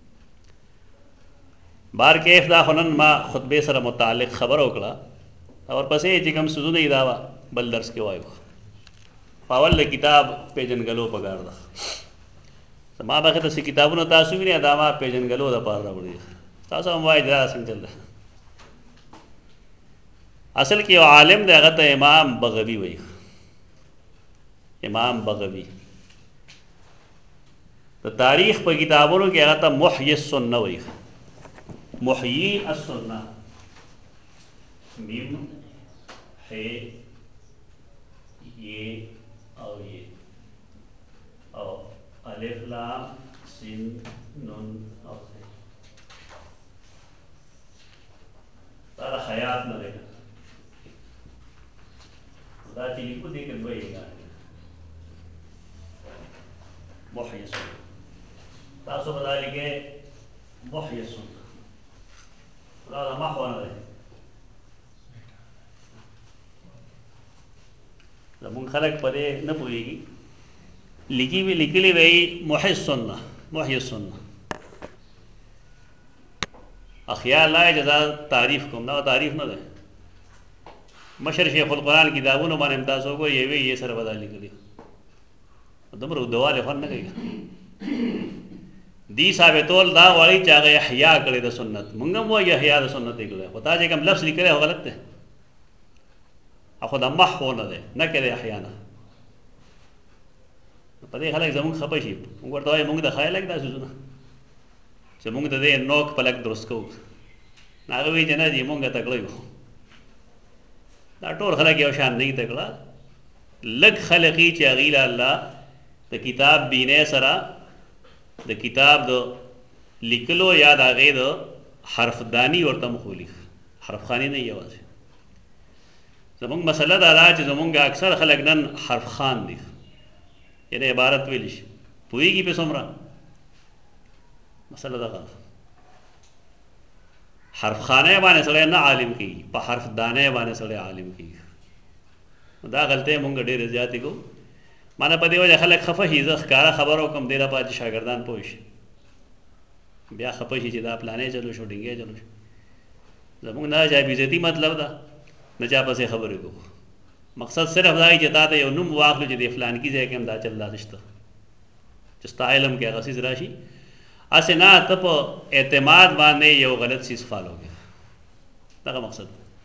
بار کیف دا خو نن ما خطبې سره متعلق خبره وکړه، او ورپسې چې کوم څیزونه یې دا بل درس کې وایو. په اول د کتاب پیژنګلو پکار ده. زما بخې ته څه کتابونه تاسو وینئ دا ما پیژنګلو دپاره راوړي، تاسو هم وایئ دا څنګه چل ده. اصل کې یو عالم دی هغه ته امام بغوی وایي، امام بغوی. د تاریخ په کتابونو کې هغه ته محیی السنه وایي، محیی السنه، میم ح یہ او یہ او الف لام سین نون او دا حیات نه دی، دا چې لیکو دې کې دوه یې محیی السنه، تاسو به دا لیکئ محیی السنه، دا محو نه دی. زمونږ خلک په دې نه پوهېږي، لیکلي به یې محیی السنه، محیی السنه. خیال نه چې دا تعریف کوم، دا تعریف نه دی. مشر شیخ القرآن کتابونو باندې هم تاسو وګورئ یوې یې سره به دا لیکلي، دومره اوږدوالی خوند نه کوي. دی ثابتول دا غواړي چې هغه احیا کړی د سنت، موږ هم وایو احیا د سنت یې کړی، خو تا چې کوم لفظ لیکلی هو غلط دی، خو دا محو نه دی، نه کړی احیا نه. په دې خلک زموږ خفه شي، موږ ورته وایو موږ د خیال لږ دا څیزونه چې موږ د دې نوک په لږ درست کوو، هغه وایي چې نه جي موږ تکړه یو. دا ټول خلک یو شان نه دي تکړه، لږ خلک یي چې هغوی له الله د کتاب بینۍ سره د کتاب د لیکلو یا د هغې د حرفداني ورته مخ ولیک، حرفخاني نه یوازې. زمونږ مسله دا ده چې زمونږ اکثر خلک نن حرفخان دي، یعنې عبارت ویلی شي پوهېږي پې څومره، مسله دغه حرفخانۍ باندې سړی نه عالم کېږي، په حرفدانۍ باندې سړی عالم کېږي. دا غلطۍ مونږ ډېرې زیاتې کوو، مانه په دې وجه خلک خفه شي، زه ښکاره خبره وکړم دې لپاره چې شاګردان پوه شي، بیا خفه شي چې دا پلانې چلو شو ډینګې چلو شو. زمونږ نه چا بېعزتي مطلب ده نه چا پسې خبرې کوو. مقصد صرف دا چې تا ته یو نوم واخلو چې د فلانکي ځای کې هم دا چل داسې شته چې ستا علم کې هغه څیز راشي. هسې نه ته په اعتماد باندې یو غلط څیز فالو کوې. دغه مقصد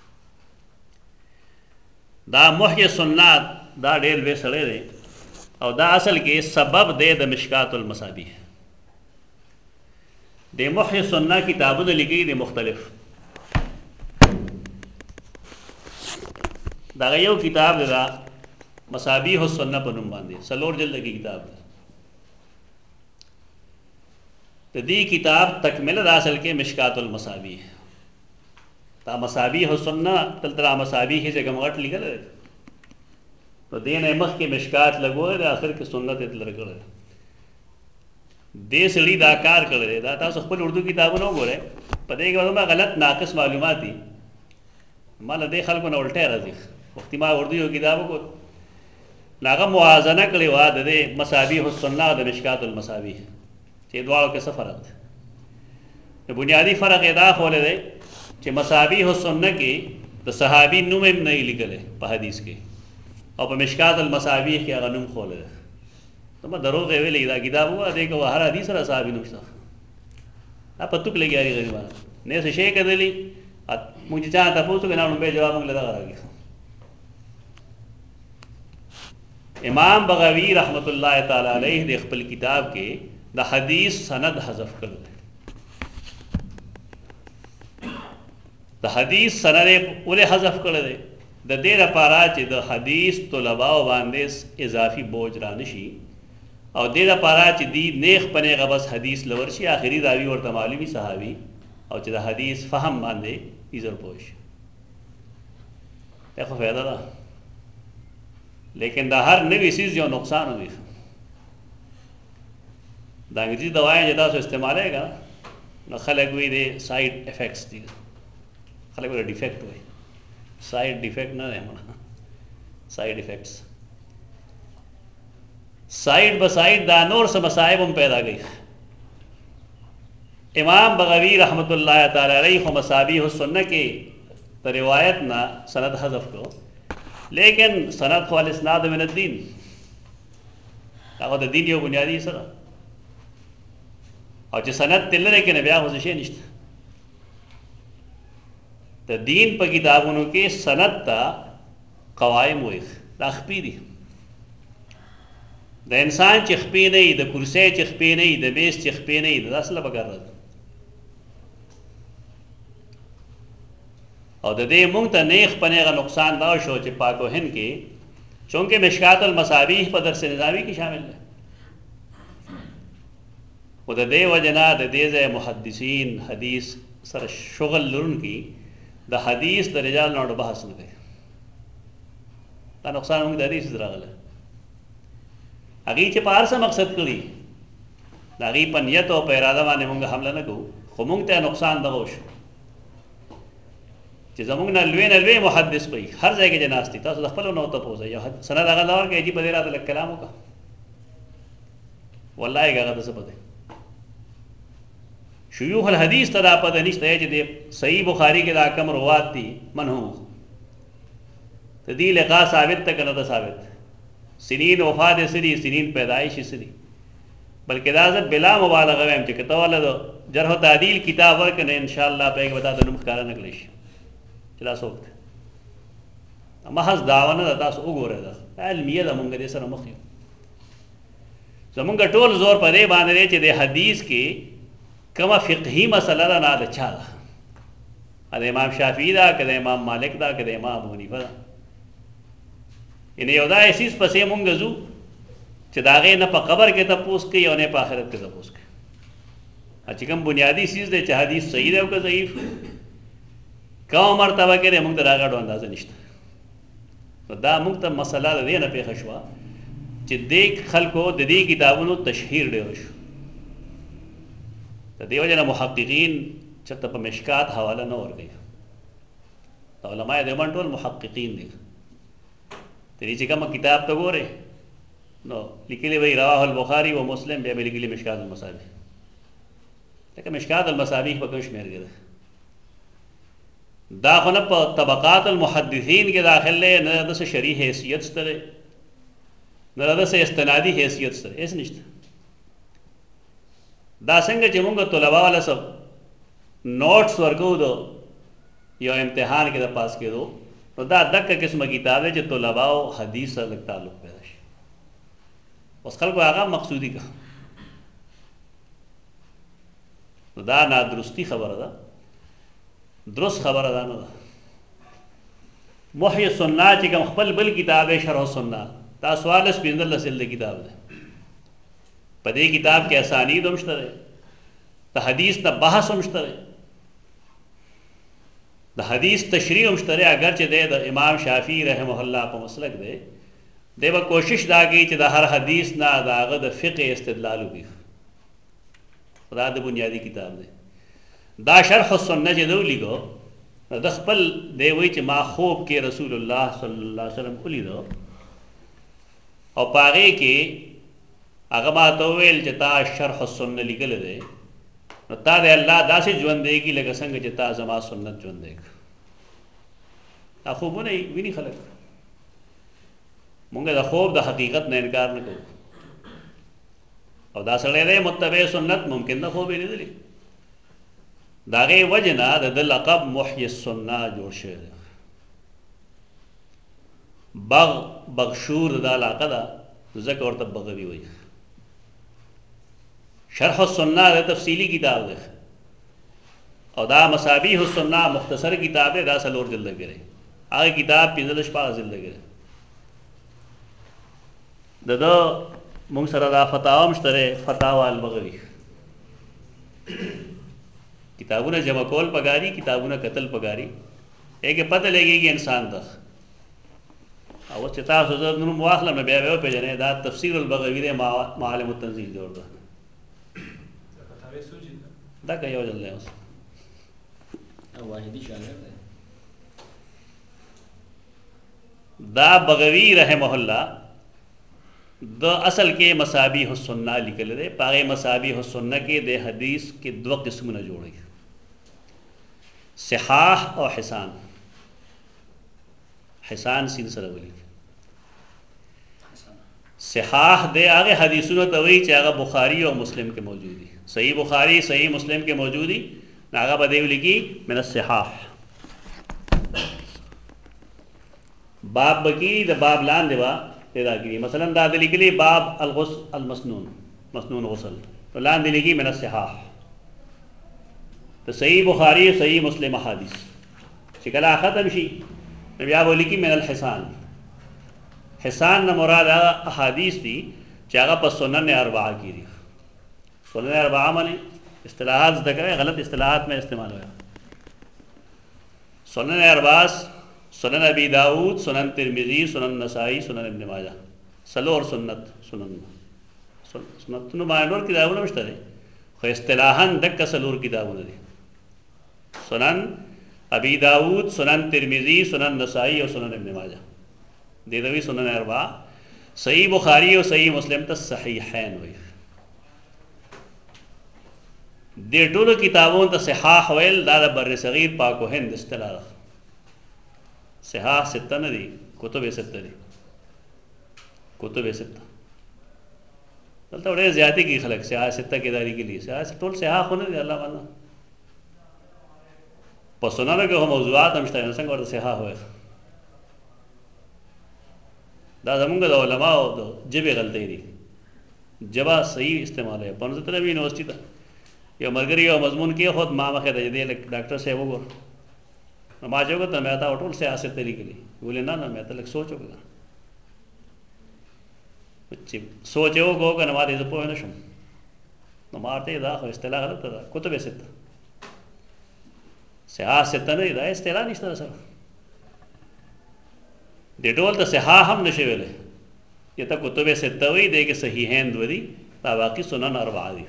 دا محی سنت دا ډېر لوی سړی دی او دا اصل کې سبب دی د مشکات المصابیح. د محی سنت کتابونه لیکي دي مختلف. دا یو کتاب دی دا مصابیح السنه په نوم باندې 4 جلد کې کتاب دی. د دې کتاب تکمله د اصل کې مشکات المصابیح. دا مصابیح السنه تلترا مصابیح سے کم غټ لیکل دی تو دین مخ کې مشکات لګوي د اخر کې سنت تل کړل. دې سړي دا کار کړل دا تاسو خپل اردو کتابونه وګورئ په دې کې ما غلط ناقص معلومات دي مال دې خلکو نه الټه راځي. وخت ما اردو یو کتاب کو ناغه موازنه کړی و د مصابیح السنه او د مشکات المصابیح چې دواړو کې څه فرق دی. د بنیادی فرق دا خولې دی چې مصابیح السنه کې د صحابي نوم هم نه لیکل په حدیث کې او په مشکات المصابیح کې هغه نوم خولې دی. ته ما دروغ ویلې دا کتاب و دې کو هر حدیث سره صحابي نوم شته په توک لګیاري غریبانه نه څه شي کېدلی مونږ چې چا تاسو کې نه به جواب موږ لږه راغی. امام بغوی رحمت الله تعالی علیہ د خپل کتاب کې د حدیث سند حذف کړل. د حدیث سند ولې حذف کړل دی؟ د دې لپاره چې د حدیث طلباو باندې اضافي بوج را نشي او دې لپاره چې دی نیخ پنه غبس حدیث لور شي آخري راوی ورته معلومي صحابي او چې د حدیث فهم باندې ایزر پوش. دا خو فایده ده لیکن دا هر نوی چیز یو نقصان وي. دا انګریزي دوايي چې تاسو استعمالوي کا نو خلک وي دي سایډ افیکټس دي خلک وي ډیفیکټ وي سایډ ډیفیکټ نه دی مړه سایډ افیکټس سایډ به سایډ دا نور څه مصائب هم پیدا کوي. امام بغوی رحمت الله تعالی علیہ مصابیح السنه کې روایت نه سند حذف کو لیکن سند خو الاسناد من الدین هغه د دین یو بنیادی سره او چې سند تل لري کې نه بیا خو شي نشته. د دین په کتابونو کې سند ته قوایم وي دا خپې دي. د انسان چې خپې نه وي د کرسۍ چې خپې نه وي د بیس چې خپې نه وي دا اصله پکار ده. او د دې مونږ ته نیخ پنهغه نقصان دا شو چې پاک و هند کې چونکه مشکات المصابیح په درس نظامی کې شامل ده او د دې وجنا د دې ځای محدثین حدیث سره شغل لرونکي د حدیث د رجال نه بحث نه کوي. دا نقصان موږ د حدیث راغله هغه چې په هر څه مقصد کړی دا غي په نیت او په اراده باندې موږ حمله نه کوو خو موږ ته نقصان دغه شو چې زموږ نه لوی محدث وي هر ځای کې جناستي تاسو د خپل نو ته پوزي یو سند هغه لور کې چې په دې راته کلام وکړه والله هغه څه پته شيوخ الحديث ته دا پته نشته چې د صحیح بخاری کې دا کم روات دي منهو ته دې لقا ثابت ته کنه ثابت سنین وفات سری سنین پیدائش سری بلکې دا ځکه بلا مبالغه وایم چې کته ولله جرح و تعدیل کتاب ورکنه ان شاء الله په بتا د نوم ښکارا نکلی شي چې لا څوک محض دعوه نه تاسو وګورئ دا علمیه د مونږ دې سره مخ یو زمونږ ټول زور په دې باندې چې د حدیث کې کومه فقهي مسله ده نه ده چا ده د امام شافعي ده که د امام مالک ده که د امام ابو حنیفه ده یعنی یو دا اسیس پسې مونږ ځو چې د هغې نه په قبر کې تپوس کوي او نه په آخرت کې تپوس کوي چې کوم بنیادي چیز دی چې حدیث صحیح دی او که ضعیف کومه مرتبه کې دی مونږ ته د هغه ډول اندازه نشته. نو دا مونږ ته مسله د دې نه پېښه شوه چې دې خلکو د دې کتابونو تشهیر ډېر شو د دې وجه نه محققین چېرته په مشکات حواله نه ورکوي علماء دیوبند ټول محققین دي ته چې کومه کتاب ته ګورې نو لیکلي وي رواه البخاري و مسلم بیا به لیکلي مشکات المصابیح لکه مشکات المصابیح په کوم شمېر کې ده دا خو نه په طبقات المحدثین کې داخل دی، نه د څه شرعي حیثیت شته دی، نه د څه استنادي حیثیت شته، هېڅ نشته. دا څنګه چې موږ طلبا والا سب نوټس ورکو دو یو امتحان کې د پاس کېدو، نو دا دغه قسمه کتاب دی چې طلباو حدیث سره لږ تعلق پیدا شي. اوس خلکو هغه مقصودي که، نو دا نادرستی خبره ده، درست خبره ده نه ده. محی السنة چې کوم خپل بل کتاب دی شرح السنة، دا 14-15 جلد کتاب دی. په دې کتاب کې اسانید هم شته دی، د حدیث نه بحث هم شته دی، د حدیث تشریح هم شته دی. اگر چې دی د امام شافعي رحمه الله په مسلک دی، دی به کوشش دا کوي چې د هر حدیث نه د هغه د فقه استدلال وکړي. دا د بنیادی کتاب دی. دا شرح السنه چې دی ولیکو، د خپل دی وایي چې ما خوب کې رسول الله صلی الله علیه وسلم ولیدو، او په هغې کې هغه ما ته وویل چې تا شرح السنه لیکلی دی، نو تا د الله داسې ژوندی کړي لکه څنګه چې تا زما سنت ژوندی کړه. دا خوبونه ویني خلک. مونږ د خوب د حقیقت نه انکار نه کوو، او دا سړی دی متبع سنت، ممکن نه خوب یې لیدلی. د هغې وجې نه د ده لقب محی السنه جوړ شوی دی. بغشور د دا علاقه ده، ځکه ورته بغوي وایي. شرح السنه د تفصیلی کتاب دی، او دا مصابیح السنه مختصر کتاب دی، دا 4 جلده کې دی. هغه کتاب 15-16 جلده کې دی. د ده مونږ سره دا فتاوا هم شته دی، فتاوا البغوي. کتابونه جمع کول پکاري، کتابونه قتل پکاري، ایک پتہ لګېږي انسان ته. او چې تاسو زه نوم واخلم نو بیا به وپېژنئ دا تفسیر البغوي دی، معالم التنزیل جوړ ده. دا که یو جلد دی اوس واحدی شاګرد دی. دا بغوي رحمه الله د اصل کې مصابیح السنه لیکل دی. په هغې مصابیح السنه کې د حدیث کې 2 قسمونه جوړوي، صحاح او حسان. حسان سین سره ولیکي. صحاح د هغې حدیثونو ته وایي چې هغه بخاري او مسلم کې موجود دي. صحیح بخاری صحیح مسلم کې موجود دي، هغه به دی ولیکي من الصحاح. باب بکی د باب لاندې به پیدا کړي. مثلا دا د لیکلي باب الغسل المسنون، مسنون غسل، تو لاندې لیکي من الصحاح. تو صحیح بخاری صحیح مسلم احادیث چې کله ختم شي نو بیا به لیکي من الحسان. حسان نه مراد هغه احادیث دي چې هغه په سنن اربعه کې دي. سنن اربعه معنی اصطلاحات زده کوئ، غلط اصطلاحات میں استعمال ہوا. سنن اربعه سنن ابی داود، سنن ترمذی، سنن نسائی، سنن ابن ماجہ. سلور سنت سنن سنتونو باندې نور کتابونه هم شته دي، خو اصطلاحاً دکه سلور کتابونه دي: سنن ابی داود، سنن ترمذی، سنن نسائی او سنن ابن ماجہ. دې ته وایي سنن اربعه. صحیح بخاری او صحیح مسلم ته صحیحین وایي. دې ټولو کتابونو ته صحاح ویل دا د بر صغیر پاک و هند اصطلاح ده. صحاح 6 نه دي، کتب 6 دي، کتب 6. دلته ډېر زیاتې کې خلک صحاح 6 کې داري کې دي. صحاح ټول صحاح خو نه دي، الله باندې په سننو کې هم موضوعات هم شته، څنګه ورته صحاح وایي. دا زمونږ د علماو د ژبې غلطۍ دي، ژبه صحیح استعمال ہے. په نظر مې یونیورسټي ته یو ملګري یو مضمون کې خود ما مخې ته دی ډاکټر صاحب وګور، نو ما چې وکتل مې ته ټول سیاست ته لیکلي. ویلې نه نه، مې ته لږ سوچ وکړه چې سوچ یې وکړو که نه ما دې زه پوه نه شم. نو ما ورته دا خو اصطلاح غلطه ده، کتب 6 صحاح 6 نه دي، دا اصطلاح نشته سره. دې ډول ته صحاح هم نشي ویلی، یا ته کتب 6 وایي، دی کې صحیحین 2 دي، دا باقي سنن اربعه دي.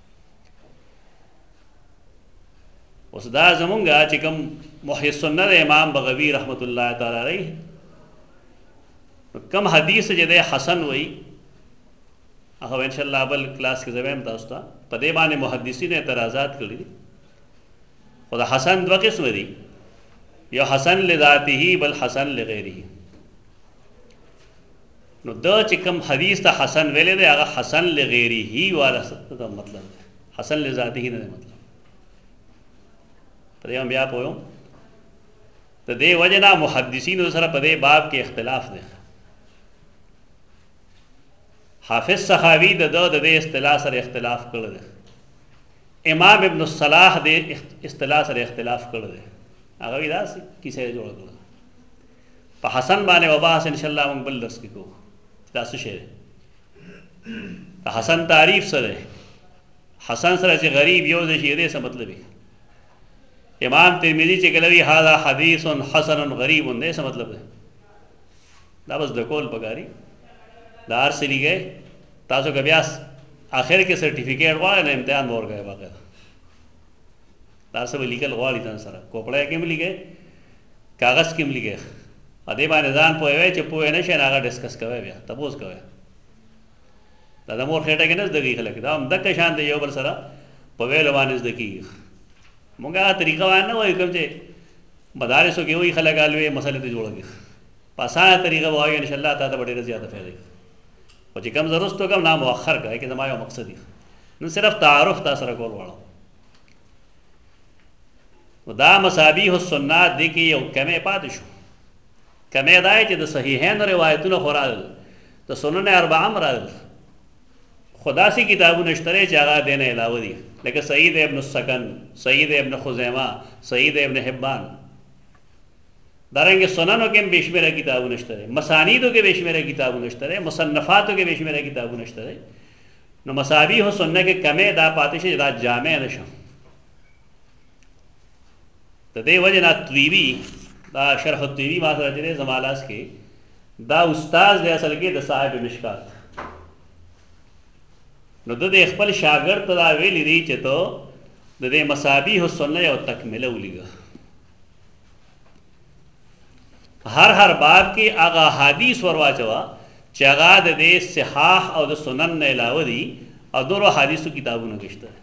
اوس دا زمونږ چې کوم محی السنه د امام بغوی رحمت الله تعالی علیه کم حدیث چې دی حسن وایي، هغه ان شاء الله بل کلاس کې زه وایم تاسو ته. په دې باندې محدثینو اعتراضات کړي دي. خو د حسن 2 قسم دي، یو حسن لذاته بل حسن لغیره. نو دا چې کوم حدیث ته حسن ویلې دی هغه حسن لغیره والا څه مطلب دی، حسن لذاته نه مطلب. په دې هم بیا پوهیږم د دې وجه نه محدثینو سره په دې باب کې اختلاف دی. حافظ سخاوي د دې اصطلاح سره اختلاف کړی دی، امام ابن الصلاح د اصطلاح سره اختلاف کړی دی. هغه وی داسې کیسه جوړ کړه په حسن باندې وباس ان شاء الله موږ بل درس کې کوو دا څه شی دی. د حسن تعریف سره حسن سره چې غریب یو د شی دې څه مطلب دی. امام ترمذی چې کلوی هذا حدیث حسن غریب دې څه مطلب دی. دا بس د کول پکاري دا هر څه لګي تاسو که بیا آخر کې سرټیفیکیټ غواړئ نه امتحان ورکوئ باقاعده دا څه به لیکل غواړي ځان سره کوپړی کې هم لیکئ کاغذ کې هم لیکئ په دې باندې ځان پوهوئ چې پوه نه شئ نه هغه ډسکس کوئ بیا تپوس کوئ. دا د مور خېټه کې نه زده کېږي خلک دا هم دقه شان دی یو بل سره په ویلو باندې زده کېږي. مونږ هغه طریقه باندې نه وایو کوم چې مدارسو کې وایي خلک الوی مسلې ته جوړوي په اسانه طریقه به وایو انشاءالله تا ته به ډېره زیاته فایده وي. خو چې کم ضرورت وکړم نه مؤخر کوئ کې زما یو مقصد دی نن صرف تعارف تا سره کول غواړم. دا مصابیح السنات دی کې یو کمی پاتې شو. کمی دا چې د صحیحین روایتونه خو راغلل د سنن اربعه هم راغلل خو داسې کتابونه شته چې هغه دې نه علاوه دي لکه سعید ابن السکن، سعید ابن خزیمه، سعید ابن حبان. دارنګه سننو کې بے شمیره کتابونه شته، مسانیدو کې بے شمیره کتابونه شته، مصنفاتو کې بے شمیره کتابونه شته. نو مصابیح السنه کې کمی دا پاتې شي دا جامع نشو. د دې وجه نه طیبی دا شرح الطیبی ما سره چې زمالاس کې دا استاد دی اصل کې د صاحب مشکات. نو د خپل شاګرد ته دا ویلي دی چې ته د دې مصابیح السنه یو تکمله ولیږه. هر باب کې هغه حدیث ورواچوه چې هغه د دې صحاح او د سنن نه علاوه دي او نورو حدیثو کتابونو کې شته.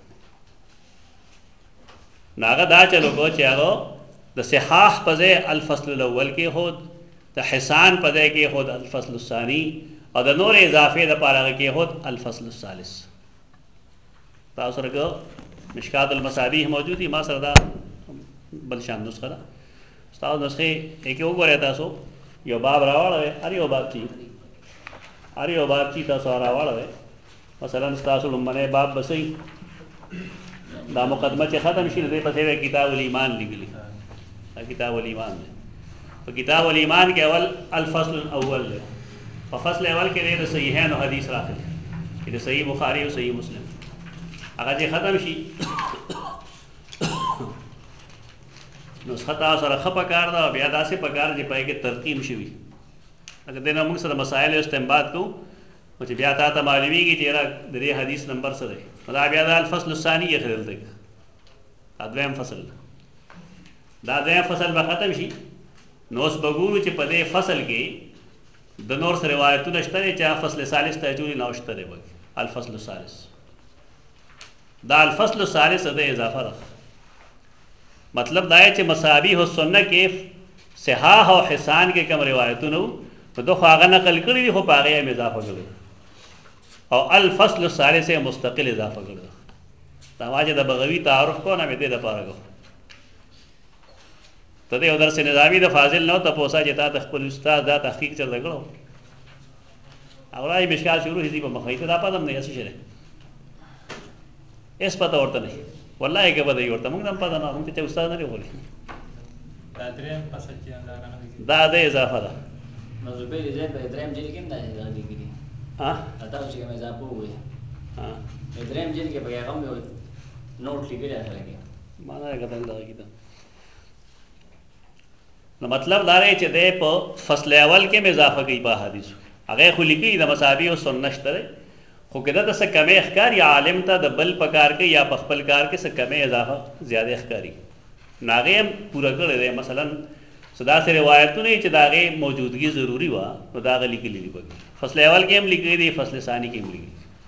نو هغه دا چلو کو چې هغه د صحاح په ځای الفصل الاول کې هود، د حسان په ځای کې هود الفصل الثانی او د نور اضافه لپاره هغه کې هود الفصل الثالث. تاسو سره مشکات المصابیح موجود دي ما سره دا بل شان نسخه ده. تاسو نسخه کې وګورئ تاسو یو باب راوړل هر یو باب چې تاسو راوړل مثلا تاسو لمنه باب بسې دا مقدمه چې ختم شي دې پسې کتاب الایمان لیکلی دا کتاب الایمان دی. په کتاب الایمان کې اول الفصل الاول دی. په فصل اول کې د صحیحین او حدیث راغلي چې د صحیح بخاری او صحیح مسلم هغه چې ختم شي نسخه تاسو سره خپه کار دا بیا داسې په کار چې پای کې ترتیب شوي اگر دې نه موږ سره مسائل استنباط کوو چې بیا تا ته معلومیږي چې د دې حدیث نمبر څه دی. دا بیا د الفصل الثانی یې خلل دی دا دویم فصل دا دویم فصل به ختم شي نو اوس به ګورو چې په دې فصل کې د نور سره روایتونه شته چې فصل ثالث ته اچولي نه شته دی الفصل الثالث. دا الفصل الثالث د اضافه ده مطلب دا چې مصابیح السنه کې صحاح او حسان کې کوم روایتونه نو دغه هغه نقل کړي دي خو په هغه یې اضافه کړي او الفصل الثالث مستقل اضافه کړي. دا واجه د بغوی تعارف کو نه مې دې د پاره کو ته یو درس نظامی د فاضل نو ته پوسا چې تا خپل استاد دا تحقیق چل کړو او راي مشکل شروع هدي په مخې ته دا پدم نه یې شي اس پته ورته نه والله کې بده ورته موږ هم پته نه موږ ته استاد نه ویلي دا دریم پس چې دا د اضافه ده نو زبې دې په دریم جیل کې نه دی کېږي ها تاسو چې مې اضافه وې ها دریم جیل کې بیا هم نوٹ لیکل راځي معنا یې کتل دا کیته. نو مطلب دا دی چې د په فصل اول کې مې اضافه کوي په حدیث هغه خو لیکي د مصابیح او سنت شته خو کده د څه کمې اخکار یا عالم ته د بل پکار کې یا په خپل کار کې څه کمې اضافه زیاده اخکاری ناغه پورا کړی دی. مثلا صدا سے روایتونه چې داغه موجودگی ضروری وا نو دا غلی کې لیکي په فصل اول کې هم لیکي دی فصل ثانی کې هم لیکي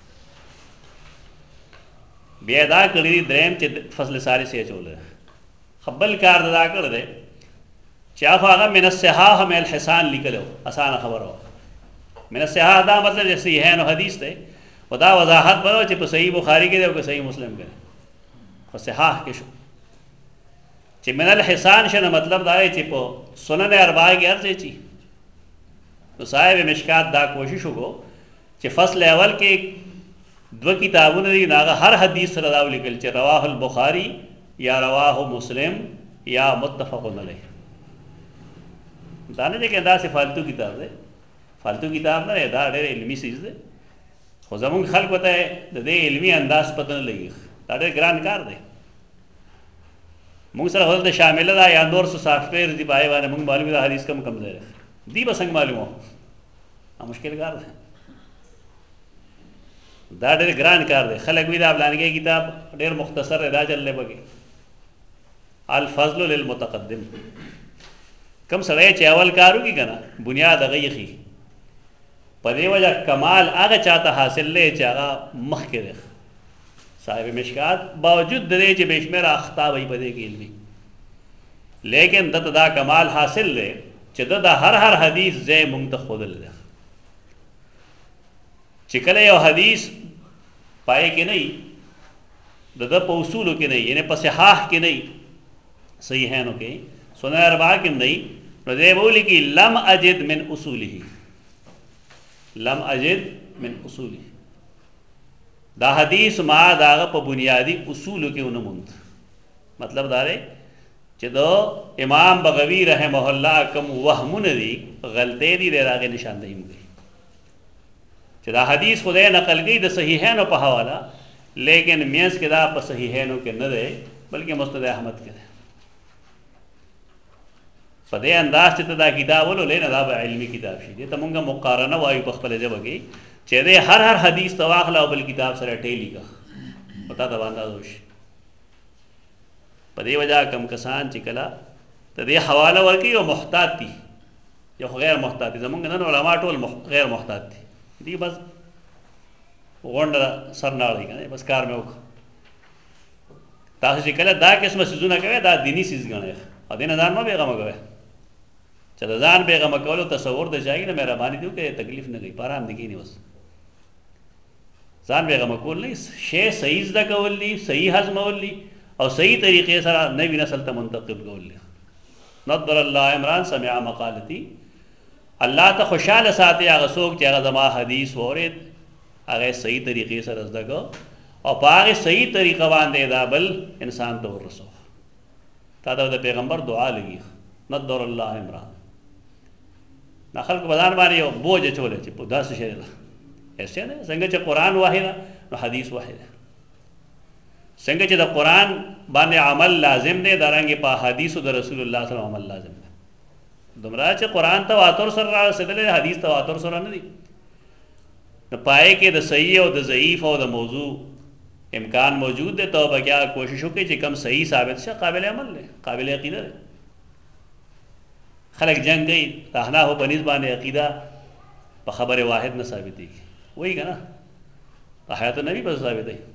بیا دا کړی دریم چې فصل ثالث یې چول خپل کار دا کړی دی چې هغه من الصحاح هم الحسان لیکلو اسانه خبره من الصحاح دا مطلب چې صحیح نو حدیث دی او دا وضاحت به چې په صحیح بخاری کې دی او په صحیح مسلم کې خو صحاح کې شو چې من الحسان شنه مطلب دا دی چې په سنن اربعه کې هر څه چی نو صاحب مشکات دا کوشش وکړو چې فصل اول کې 2 کتابونه دي هغه هر حدیث سره دا لیکل چې رواه البخاری یا رواه مسلم یا متفق علیه دا نه چې دا څه فالتو کتاب دی فالتو کتاب نه دا ډېر علمي چیز دی خو زمونږ خلکو ته د دې علمي انداز پته نه لګي دا ډېر ګران کار دی موږ سره هلته شامل ده یا نور څه سافټویر دی پای باندې موږ معلومه ده حدیث کم ځای دی به څنګه معلومه مشکل کار دی دا ډېر ګران کار دی خلک وی دا بلانګي کتاب ډېر مختصر دی دا چلې بګي الفضل للمتقدم کم سړی چې اول کارو کی کنه بنیاد هغه یخي په دې وجه کمال هغه چاته حاصل لې چې هغه مخکې دی صاحب مشکات باوجود د دې چې بشمیر اخطا وي په دې کې علمي لیکن دته دا کمال حاصل لې چې د هر حدیث ځای منتخبل دی چې کله یو حدیث پای کې نه د په اصولو کې نه یعنی په صحاح کې نه صحیحانو کې سنن اربعه کې نه نو دې بولی کې لم اجد من اصوله لم اجد من اصوله دا حدیث ما داغه په بنیادی اصولو کې ونموند مطلب دا دی چې دو امام بغوی رحمه الله کوم وهمونه دي غلطۍ دي دغه نشاندهی موږ چې دا حدیث خدای نقل کړي د صحیحینو په حواله لیکن میانس کې دا په صحیحینو کې نه دی بلکې مسند احمد کې دی په دې انداز چې دا کتاب ولولې نه دا به علمي کتاب شي دې ته مونږه مقارنه وایو په خپل ژبه کې چې دې هر حدیث تواخله او بل کتاب سره ټیلی کا پتا دا باندې وشي په دې وجہ کم کسان چې کلا ته دې حواله ورکي او محتاط دي یو غیر محتاط دي زمونږ نن علما ټول غیر محتاط دي دی بس غونډه سرناړي کنه بس کار مې وک تاسو چې کله دا قسمه سيزونه کوي دا دینی سيز غنئ ا دې نه ځان ما بیغمه کوي چې دا ځان بیغمه کولو تصور د ځای نه مهرباني دیو کې تکلیف نه کوي پارام دي کې نه وس ځان بیغمه کول نه شی صحیح زده کول دي صحیح هضمول دي او صحیح طریقې سره نوی نسل ته منتقل کول دي نظر الله عمران سمع مقالتي الله ته خوشاله ساتي هغه څوک چې هغه زما حدیث وورید هغه صحیح طریقې سره زده کو او په هغه صحیح طریقه باندې دا بل انسان ته ورسو تا دا د پیغمبر دعا لګي نظر الله عمران نه خلق بدن باندې یو بوج چولې چې په داسې شی ده ایسه نه څنګه چې قران واحد نو حدیث واحد څنګه چې د قران باندې عمل لازم دی درانګه په حدیثو د رسول الله صلی الله علیه وسلم عمل لازم دی دمرا چې قران تواتر سره رسیدل حدیث تواتر سره نه دي نو پای کې د صحیح او د ضعیف او د موضوع امکان موجود ہے تو بیا کوشش وکړي چې کم صحیح ثابت شه قابل عمل دی قابل عقیده دی خلق جنگ کوي احناف په نسبت باندې عقیده په خبره واحد نه ثابت دي وایي کنه په حیات نبی په ثابت دی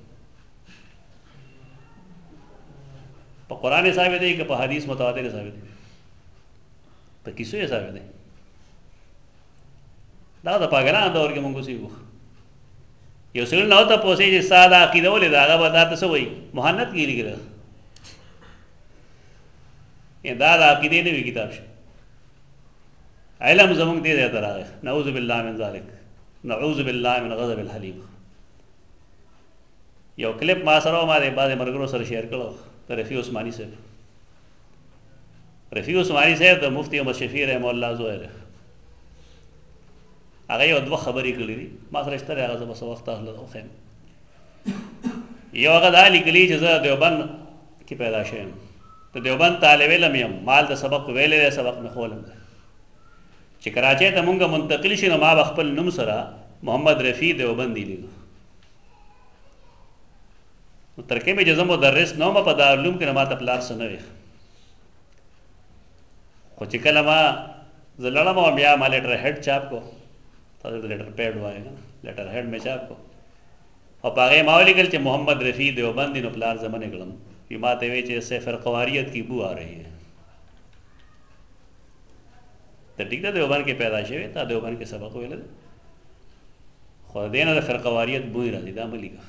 په قران ثابت دی که په حدیث متواتر ثابت دی په کیسو یې ثابت دی دا د پاګلان دور کې مونږ سیو یو سړی نو ته پوسې چې ساده عقیده ولې دا هغه به تاسو وایي مهند کې لګره دا د عقیدې نه وی کتاب شي علم زمونږ دې ته راغی نعوذ بالله من ذلک نعوذ بالله من غضب الحلیم یو کلیپ ما سره ما دې بعد مرګرو سره شیر کړو ته رفیع عثماني صاحب رفیع عثماني صاحب د مفتی عمر شفیع رحم الله زویر هغه یو دوه خبرې کړې دي ما سره اشتره هغه زما وخت اهله خو یو هغه د علی کلی چې زه دیوبند کې پیدا شوم ته دیوبند طالب علم یم مال د سبق ویلې سبق نه خولم چې کراچۍ ته مونږه منتقل شي نو ما خپل نوم سره محمد رفیع دیوبندی لیکو نو ترکه به جزم مدرس نو ما په دارالعلوم کې ما ته پلار سنوي خو چې کله ما زلړم او بیا ما لیټر هډ چاپ کو تاسو د لیټر پیډ وایي لیټر هډ مې چاپ کو او هغه ما ولیکل چې محمد رفیع دیوبندی نو پلار زمانه کړم په ما ته وی چې سفر قواریت کی بو آ رہی ہے ته ټیک ده دیوبند کې پیدا شوی تا دیوبند کې سبق ویل دی خو د دې نه د فرقواریت بوی راځي دا مه لیکه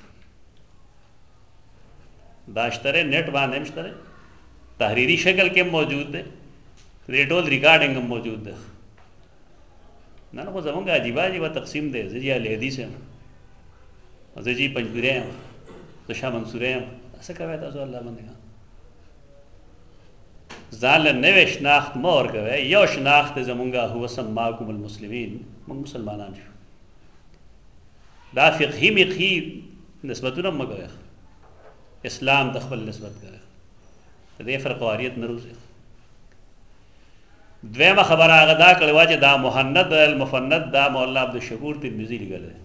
دا شته نیټ باندې هم شته تحریری شکل کې موجود دی دې ټول ریکارډینګ هم موجود دی نه خو زمونږ عجیبه تقسیم دی زه جی اهل حدیث یم زه جی پنجګری یم زه شاه منصوری یم څه کوئ تاسو الله بندګان ځان له نوې شناخت مه ورکوئ یو شناخت زمونږ هو سماکم المسلمین موږ مسلمانان شو دا فقهي مقهي نسبتونه مه کوئ اسلام ته خپل نسبت کوئ د دې فرقواریت نه روزئ دویمه خبره هغه دا کړې وه چې دا محند المفند دا مولانا عبدالشکور ترمذي لیکلی دی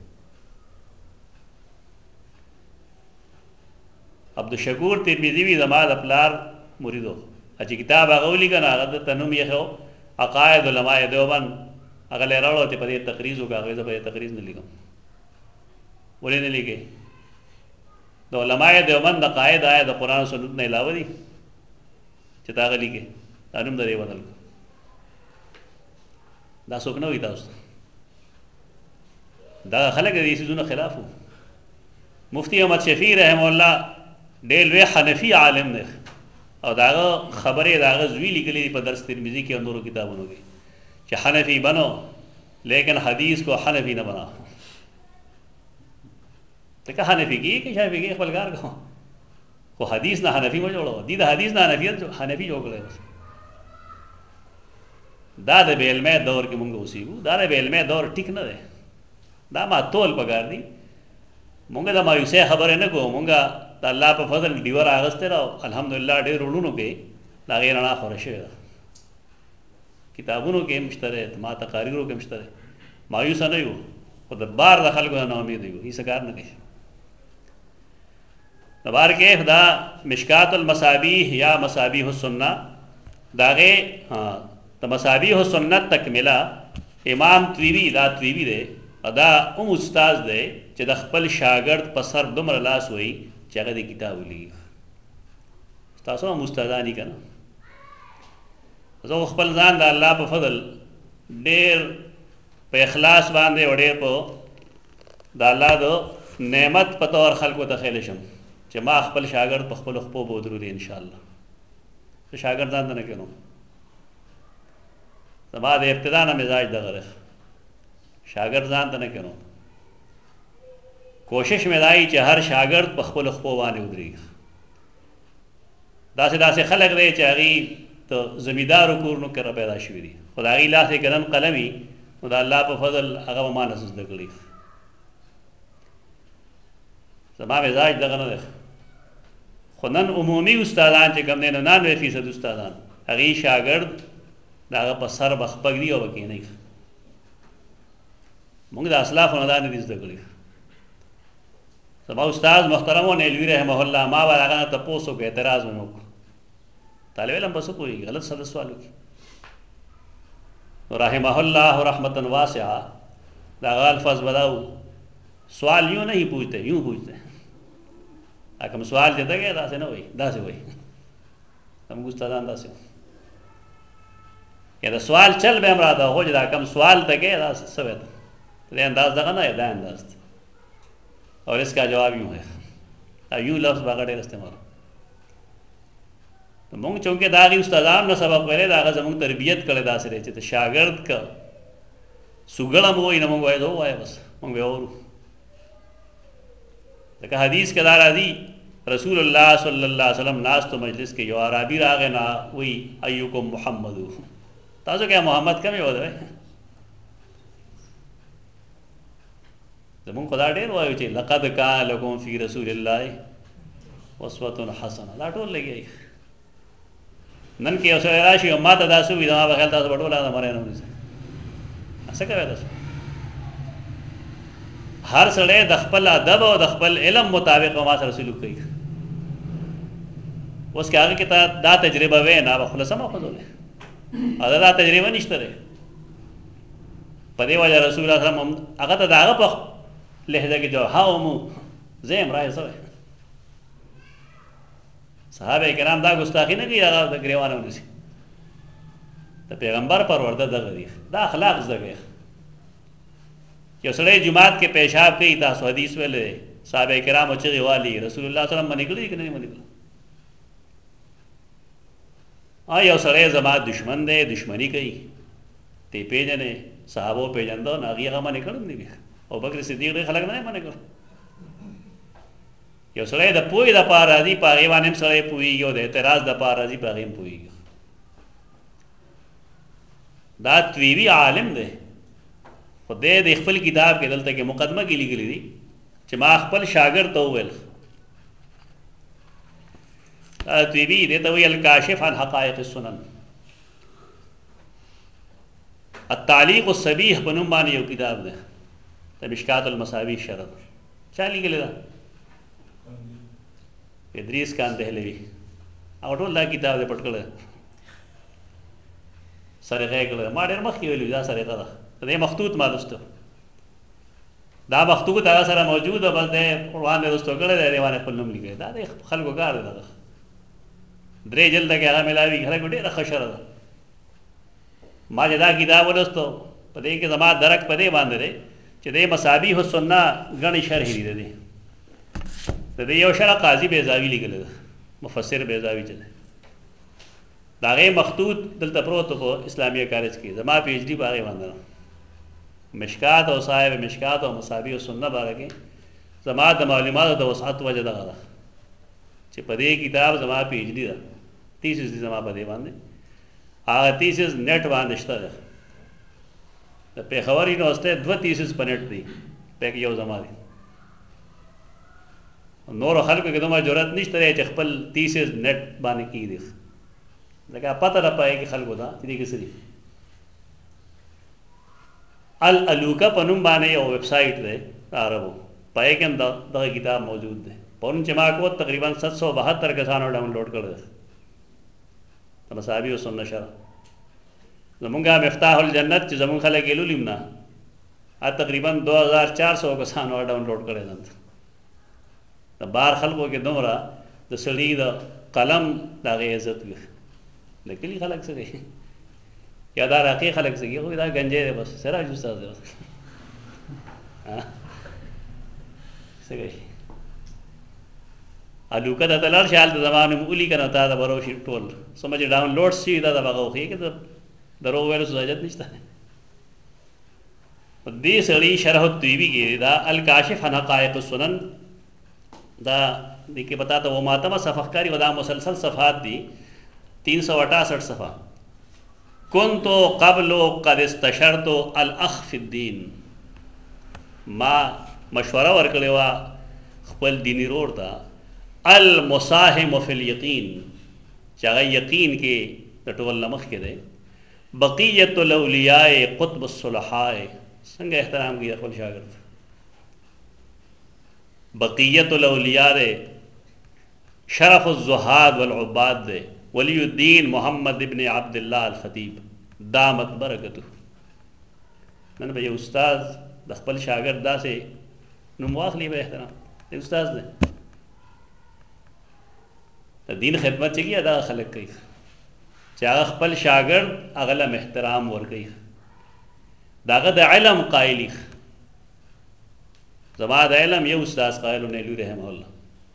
عبدالشکور ترمذي وي زما د پلار مرید و چې کتاب هغه ولیکه نو هغه ته نوم یې ښه عقاید علماء دیوبند هغه یې راوړو چې په دې تقریض وکړه هغه زه په دې تقریض نه لیکم ولې نه لیکې د علماء دیوبند عقاید آیا د قرآن و سنت نه علاوه دي چې تا هغه لیکې دا نوم د دې بدل کړه دا څوک نه وي تاسو دا خلک د دې څیزونو خلاف وو مفتی احمد شفیع رحمه الله ډېر لوی حنفي عالم دی او دا هغه خبرې د هغه زوی لیکلي دي په درس ترمذي کې او نورو کتابونو کې چې حنفي بنو لیکن حدیث کو حنفي نه بنا ته که حنفي کې که شافعي کې خپل کار کوو خو حدیث نه حنفي مه جوړوه دي د حدیث نه حنفي جوړ کړی دا د بې علمۍ دور کې مونږ اوسېږو دا د بې علمۍ دور ټیک نه دی دا ما تول پکار دي مونږ د مایوسۍ خبرې نه کوو مونږ د الله په فضل ډیور اغوستی را الحمدلله ډېر وړونو کې د هغې رڼا خوره شوې ده کتابونو کې هم شته دی ما تقاریرو کې هم شته دی مایوسه نه یو خو د بار د خلکو نه امید یو هېڅ کار نه کوي نو بار کې دا مشکات المصابیح یا مصابیح السنه د هغې د مصابیح السنت تکمله امام طویوي دا طویوي دی دا استاد دی چې د خپل شاګرد په سر دومره لاس وایي چې هغه د کتاب ولیکي تاسو هم استادان یې که نه زه خپل ځان د الله په فضل ډېر په اخلاص باندې او ډېر په د الله د نعمت په طور خلکو ته خیلی شم چې ما خپل شاګرد په خپلو خپو به ودرولي انشاءالله زه شاګرد ځان ته نه کینم زما د ابتدا نه مزاج دغه دی شاګرد ځان ته نه کینم کوشش مې دا وي چې هر شاګرد په خپلو خپو باندې ودرېږي داسې خلک دی چې هغې ته زمیندارو کورونو کې را پیدا شوي دي خو د هغې لاس یې که نن قلم وي نو د الله په فضل هغه به ما نه څه زده کړي زما مزاج دغه نه دی خو نن عمومي استادان چې کوم دی نو 99% استادان هغې شاګرد د هغه په سر به خپګ دي او به کښېنئ مونږ د اسلافو نه دا نه دي زده کړي زما استاد محترم و نیلوي رحمه الله ما به هغه نه تپوس وکړو اعتراض مې وکړو طالب علم به څه پوهېږي غلط سلط سوال وکړي نو رحمه الله رحمتا واسعه د هغه الفاظ به دا و سوال یوں نہیں پوچھتے یوں پوچھتے کوم سوال چې ته کوې داسې نه وایي داسې وایي زموږ استادان داسې وایي یا د سوال چل به هم راته هو چې دا کوم سوال ته کوې دا څه وایي ته دې انداز دغه نه دا انداز دی اور اس کا جواب یوں ہے دا یوں لفظ به هغه ډېر استعمال مونږ چونکې د هغې استادانو نه سبق ویلی د هغه زموږ تربیت کړی داسې دی چې د شاګرد که سوګړه مو وایي نه مونږ وایو ووایه بس مونږ به اورو لکه حدیث کې دا راځي رسول الله صلی الله علیه وسلم ناستو مجلس کې یو عربي راغی نه وایي ایوکم محمدو تاسو کې محمد کم یو دی زمونږ خو دا ډېر وایو چې لقد کان لکم فی رسول الله اسوة حسنه دا ټول لګي نن کې یو سړی راشي او ما ته داسې وي زما به خیال تاسو به ټول هغه مری نه ونیسئ څه کوئ تاسو هر سړی د خپل ادب او د خپل علم مطابق ما سره سلوک کوي اوس که هغه کې ته دا تجربه وی نه به خوله سمه خوځولې هغه دا تجربه نشته دی په دې وجه رسول الله صلی الله علیه وسلم هغه ته د هغه په لهجه کې جواب ها مو زه یم رایې څه وایې صحابه کرام دا ګستاخي نه کوي هغه د ګریوانه ونیسي د پیغمبر پرورده دغه دی دا اخلاق زده کوي یو سړی جماعت کې پیشاب کوي تاسو حدیث ویلې صحابه کرام چغې والي رسول الله صلی الله علیه وسلم باندې کړی که نه باندې کړی یو سړی زما دشمن دی دشمنی کوي تی پیژنې صحابو پیژنده نو هغې هغه باندې کړم دی او بکر صدیق ډېر خلک نه باندې کړ یو سړی د پوهې دپاره راځي په هغې باندې هم سړی پوهېږي او د اعتراض دپاره راځي په هغې هم پوهېږي دا طویوي عالم دی خو دی د خپل کتاب کې دلته کې مقدمه کې لیکلي دي چې ما خپل شاګرد ته وویل طویوي دی ته وایي الکاشف عن حقایق السنن التعلیق الصبیح په نوم باندې یو کتاب دی د مشکات المصابیح شرح چا لیکلی ده ادریس خان دهلوي هغه ټول دا کتاب دی پټ کړی سرقه یې کړی ما ډېر مخکې ویلي دا سرقه ده د دې مخطوط ما لوسته دا مخطوط هغه سره موجود ده بس دی قرآن یې لوستو کړی دی دې باندې خپل نوم لیکلی دا د خلکو کار دی دغه 3 جلده کې هغه میلاوي خلکو ډېره ښه شرح ده ما چې دا کتاب ولوستو په دې کې زما درک په دې باندې دی چې د مصابیح السنه ګڼې شرحې دي د دې د دې یو شرح قاضي بیضاوي لیکلی ده مفسر بیضاوي چې دی د هغې مخطوط دلته پروت په اسلامیه کالج کې زما پی ایچ ډي په هغې باندې مشکات او صاحب مشکات او مصابیح السنه باره کې زما د معلوماتو د وسعت وجه دغه ده چې په دې کتاب زما پی ایچ ډي ده تیسیس دي زما په دې باندې هغه تیسیس نیټ باندې شته ده د پېښور یونیورسټۍ 2 تیسیس په نیټ دي پکې یو زما دی نورو خلکو کې دومره جرأت نشته دی چې خپل تیسیس نیټ باندې کېږدي ځکه پته نه پایي کې خلکو ته چې دې کې څه دي الالوکا په نوم باندې یو ویب سایټ دی عربو پای کې هم دغه کتاب موجود دی پرون چې ما کو تقریبا 772 کسانو ډاونلوډ کړی دی د مصابیح السنه شرح زمونږ مفتاح الجنت چې زمونږ خلک یې لولي نه تقریبا 2400 کسانو ډاونلوډ کړی دی د بار خلکو کې دومره د سړي د قلم د هغې عزت وي د کلي خلک څه کوي یا دا راقي خلک څه کوي خو دا ګنجی دی بس سراج استاد دی څه کوي الوکه ته لاړ شي هلته زما نوم ولیکه نو تا ته به روشي ټول څومره چې ډاونلوډ شوي دا به هغه وښیي که دروغ ویلو ضرورت نشته دې سړي شرح الطیبي کې دا الکاشف عن حقایق السنن دا دې کې بتاته وہ ماتمه صفحه کاری و دا مسلسل صفحات دي 368 صفحه كنت قبل قد استشرت الاخ في الدين ما مشوره ورکړې وه خپل دیني رور ته المساهم فی الیقین چې هغه یقین کې د ټول نه مخکې دی بقیت الاولیاء قطب الصلحاء څنګه احترام کوي خپل شاګرد بقیت الاولیاء دی شرف الزهاد والعباد دی ولی الدین محمد ابن عبداللہ الخطیب دامت برکتو نن به یو استاد د خپل شاګرد داسې نوم واخلي به احترام د استاد دی د دین خدمت چې کیږي دا خلک کوي چې هغه خپل شاګرد هغه له احترام ورکوي د هغه د علم قایلي زما د علم یو استاد قایل نیلوي رحمه الله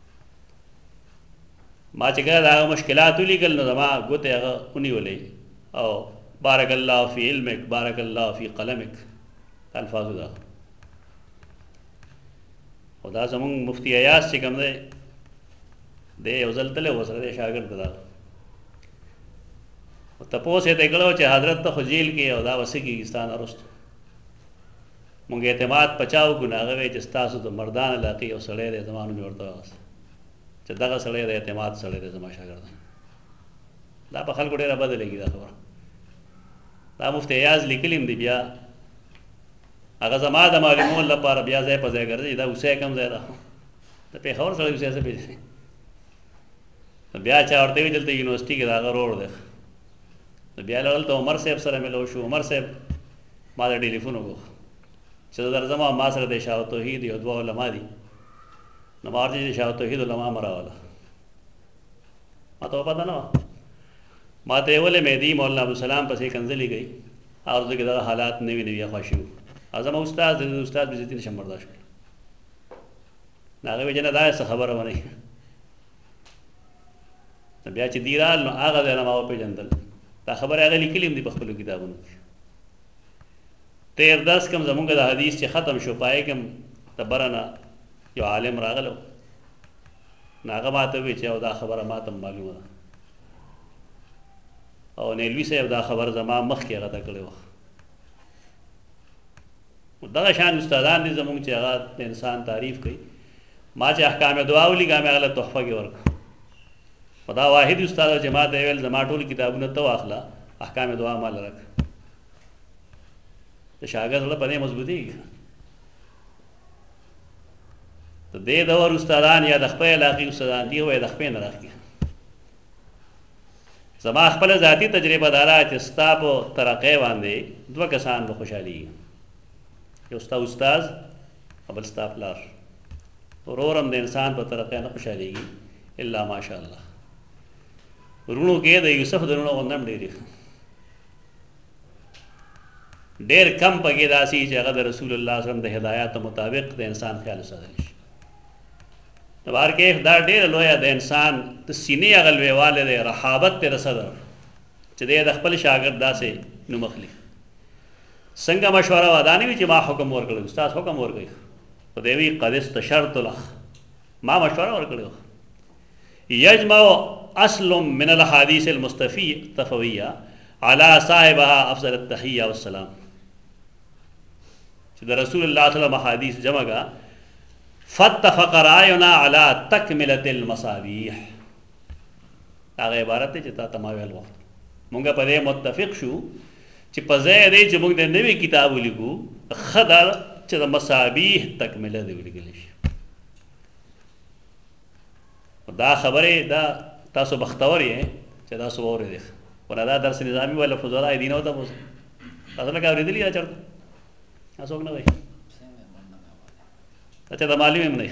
ما چې کله د هغه مشکلات ولیکل نو زما ګوتې هغه ونیولې او بارک الله فی علمک بارک الله فی قلمک الفاظو دا خو دا زمونږ مفتی ایاز چې کوم دی دی یو ځل تللی ورسره دی شاګرد ته دا تپوس یې ته کړی و چې حضرت ته خو جیل کې او دا به څه کېږي ستا نه وروسته مونږ اعتماد په چا وکړو نو هغه وایي چې ستاسو د مردان علاقې یو سړی دی زما نوم یې ورته واغست چې دغه سړی د اعتماد سړی دی زما شاګردان دا په خلکو ډېره بده لګي دا خبره دا مفتی ایاز لیکلي هم دي بیا هغه زما د معلومولو لپاره بیا ځای په ځای ګرځي دا اوسۍ کوم ځای ده د پېښور سړی اوسۍ څه پېژني بیا چا ورته وي دلته یونیورسټي کې د هغه رور دی بیا دلته عمر صاحب سره ملو شو عمر صاحب ما ته ټلیفون وکړو چې زه درځم او ما سره د شاه توحید یو 2 علما دي نو ما ورته د شاه توحید علما مه راوله ما ته پته نه وه ما ته ولې مهدی مولانا ابوالسلام پسې کنځلې گئی او دغه دغه حالات نوی نوی خوښیو اعظم استاد د استاد عزت نشم برداشت کړ هغه وجنه دا څه خبره ونه بیا چې دیرال نو هغه نه ما پیژندل دا خبره هغه لیکلې دي په خپل کتابونو کې 13 کم زمونږ د حدیث چې ختم شو پای کم تبرنا یو عالم راغلو ناغه ماته وی چې دا خبره ماته معلومه ده او نیلوی صاحب دا خبر زما مخ کې غته کړو دا شان استادان دي زمونږ چې هغه انسان تعریف کوي ما چې احکام دعا ولګا مې هغه تحفه کې ورک خدا واحد استاد جماعت ویل زما ټول کتابونه تو اخلا احکام دعا مال رک ته شاګرد له پنه مضبوطی ته دې دور استادان یا د خپل علاقې استادان دی وای د خپل نه راځي زما خپل ذاتی تجربه دارا چې ستا په ترقې باندې دوه کسان به خوشحالي یو ستا استاد او بل ستا پلار ورورم د انسان په ترقې نه خوشحاليږي الا ماشاء الله ورونو کې د یوسف درونو غوندم ډېر کم پکې داسي چې هغه د رسول الله صلی الله علیه وسلم د هدایت مطابق د انسان خیال ساتل شي بار کې دا ډېر لوی د انسان د سینې غلوېواله د رحابت تر صدر چې د خپل شاګرد داسې نو مخلي څنګه مشوره ودانې وي چې ما حکم ورکړ استاد حکم ورکړي په دوی قد استشرت له ما مشوره ورکړو یجمع اصل من الاحاديث المستفیه على صاحبها افضل التحيه والسلام چې د رسول الله صلی الله علیه وسلم حدیث جمع کا فتفق راینا على تکمله المصابيح هغه عبارت چې تا تماویل وخت مونږه په دې متفق شو چې په ځای دې چې موږ د نوې کتاب ولیکو خدای چې د مصابيح تکمله دی ولیکل شي دا خبره دا تاسو بختور یې چې تاسو اورئ ولا دا درس نظامی ولا فضلای دین او تاسو تاسو نه اوریدلی دا چرته تاسو نه وای اچھا دا معلوم هم نه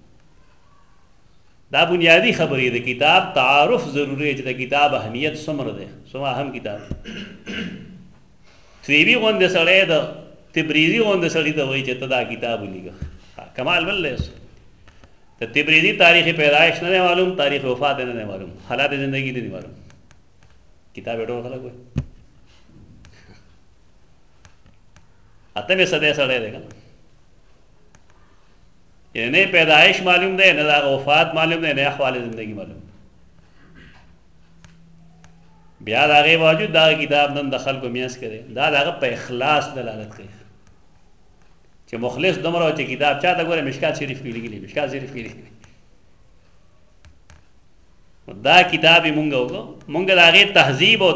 دا بنیادی خبرې د کتاب تعارف ضروری چې د کتاب اهمیت څومره ده څومره اهم کتاب تریبی غونډه سره ده تبریزی غونډه سره ده وای چې ته دا کتاب ولیکه کمال ولله ته تبریزی تاریخ پیدائش نه معلوم تاریخ وفات نه معلوم حالات زندگی نه معلوم کتاب ډول خلک وای اته به سده سره ده کنه یعنی پیدائش معلوم ده نه وفات معلوم ده نه احوال زندگی معلوم بیا داغه باوجود دا کتاب نن د خلکو میاس کړي دا داغه په اخلاص دلالت کوي چې مخلص دمر او چې کتاب چاته ګوره مشکات شریف کې لګي مشکات شریف کې لګي دا کتاب مونږ وګو مونږ داغه تهذیب او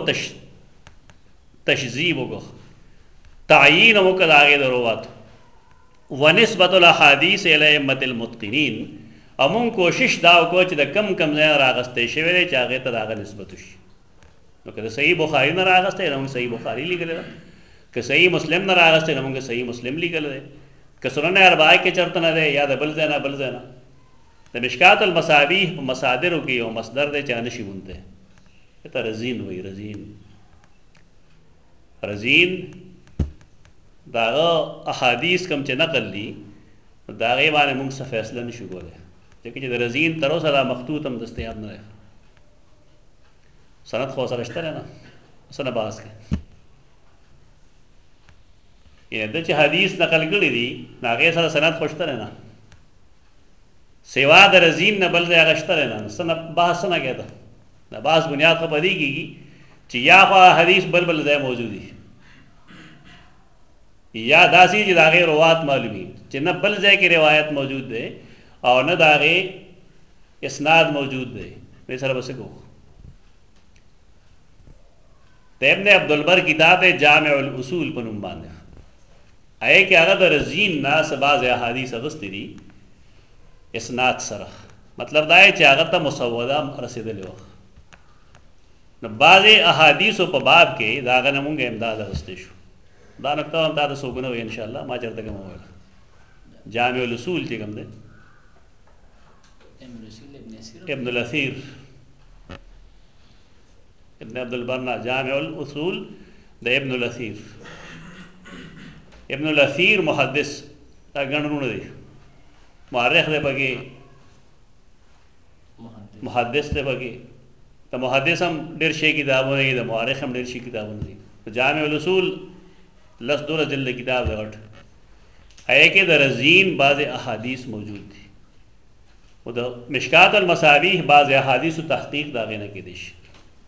تشذیب وګو تعیین وکړه داغه دروات ونسبت الاحاديث الى ائمه المتقنين امون کوشش دا وکړو چې د کم کم ځای راغستې شوی دی چې هغه ته داغه نسبت وشي نو که صحیح بخاری نه راغستې نو صحیح بخاری لیکل دی که صحیح مسلم نه راغستې نو صحیح مسلم لیکل دی که سنن اربعه کې چرته نه دی یا د بل ځای نه د مشکات المصابیح په مصادرو کې یو مصدر دی چې انشي مونته ته رزین وای رزین داغه احادیث کم چې نقل دي داغه باندې موږ څه فیصله نشو کولای ځکه چې د رزین تر اوسه دا مخطوط هم دستیاب نه دی سند خو سره شته نه سند باز کې یعنی د چې حدیث نقل کړی دي هغه سره سند خوشته نه سوا د رزین نه بل ځای غشته نه سند بحث نه کېده دا باز بنیاد په دې کېږي چې یا حدیث بل ځای موجود دي یا داسي چې دا غیر روات معلومي چې نه بل ځای کې روایت موجود ده او نه دا غیر اسناد موجود ده به سره بس کو ابن عبد البر کتاب جامع الاصول په نوم باندې آئے کې هغه د رزین ناس بعض احادیث غستې دي اسناد سره مطلب دا چې هغه ته مسوده رسیدلی و نو بعض احادیث په باب کې دا غنه مونږه امداد غستې شو دا نقطه هم تاسو وګورئ ان شاء الله ما چرته کوم وایي جامع الاصول چې کوم ده ابن الاثیر ابن ابن عبد البر جامع الاصول د ابن الاثیر. ابن الاثیر محدث دا ګڼونه دی، مورخ دی پکې، محدث دی پکې. د محدث هم ډېر شي کتابونه دي، د مورخ هم ډېر شي کتابونه دي. جامع الاصول 10-12 جلد کتاب دی غټ، هغې کې د رزین بعض احادیث موجود دي، او د مشکات المصابیح بعض احادیث تحقیق د هغې نه کېدی شي.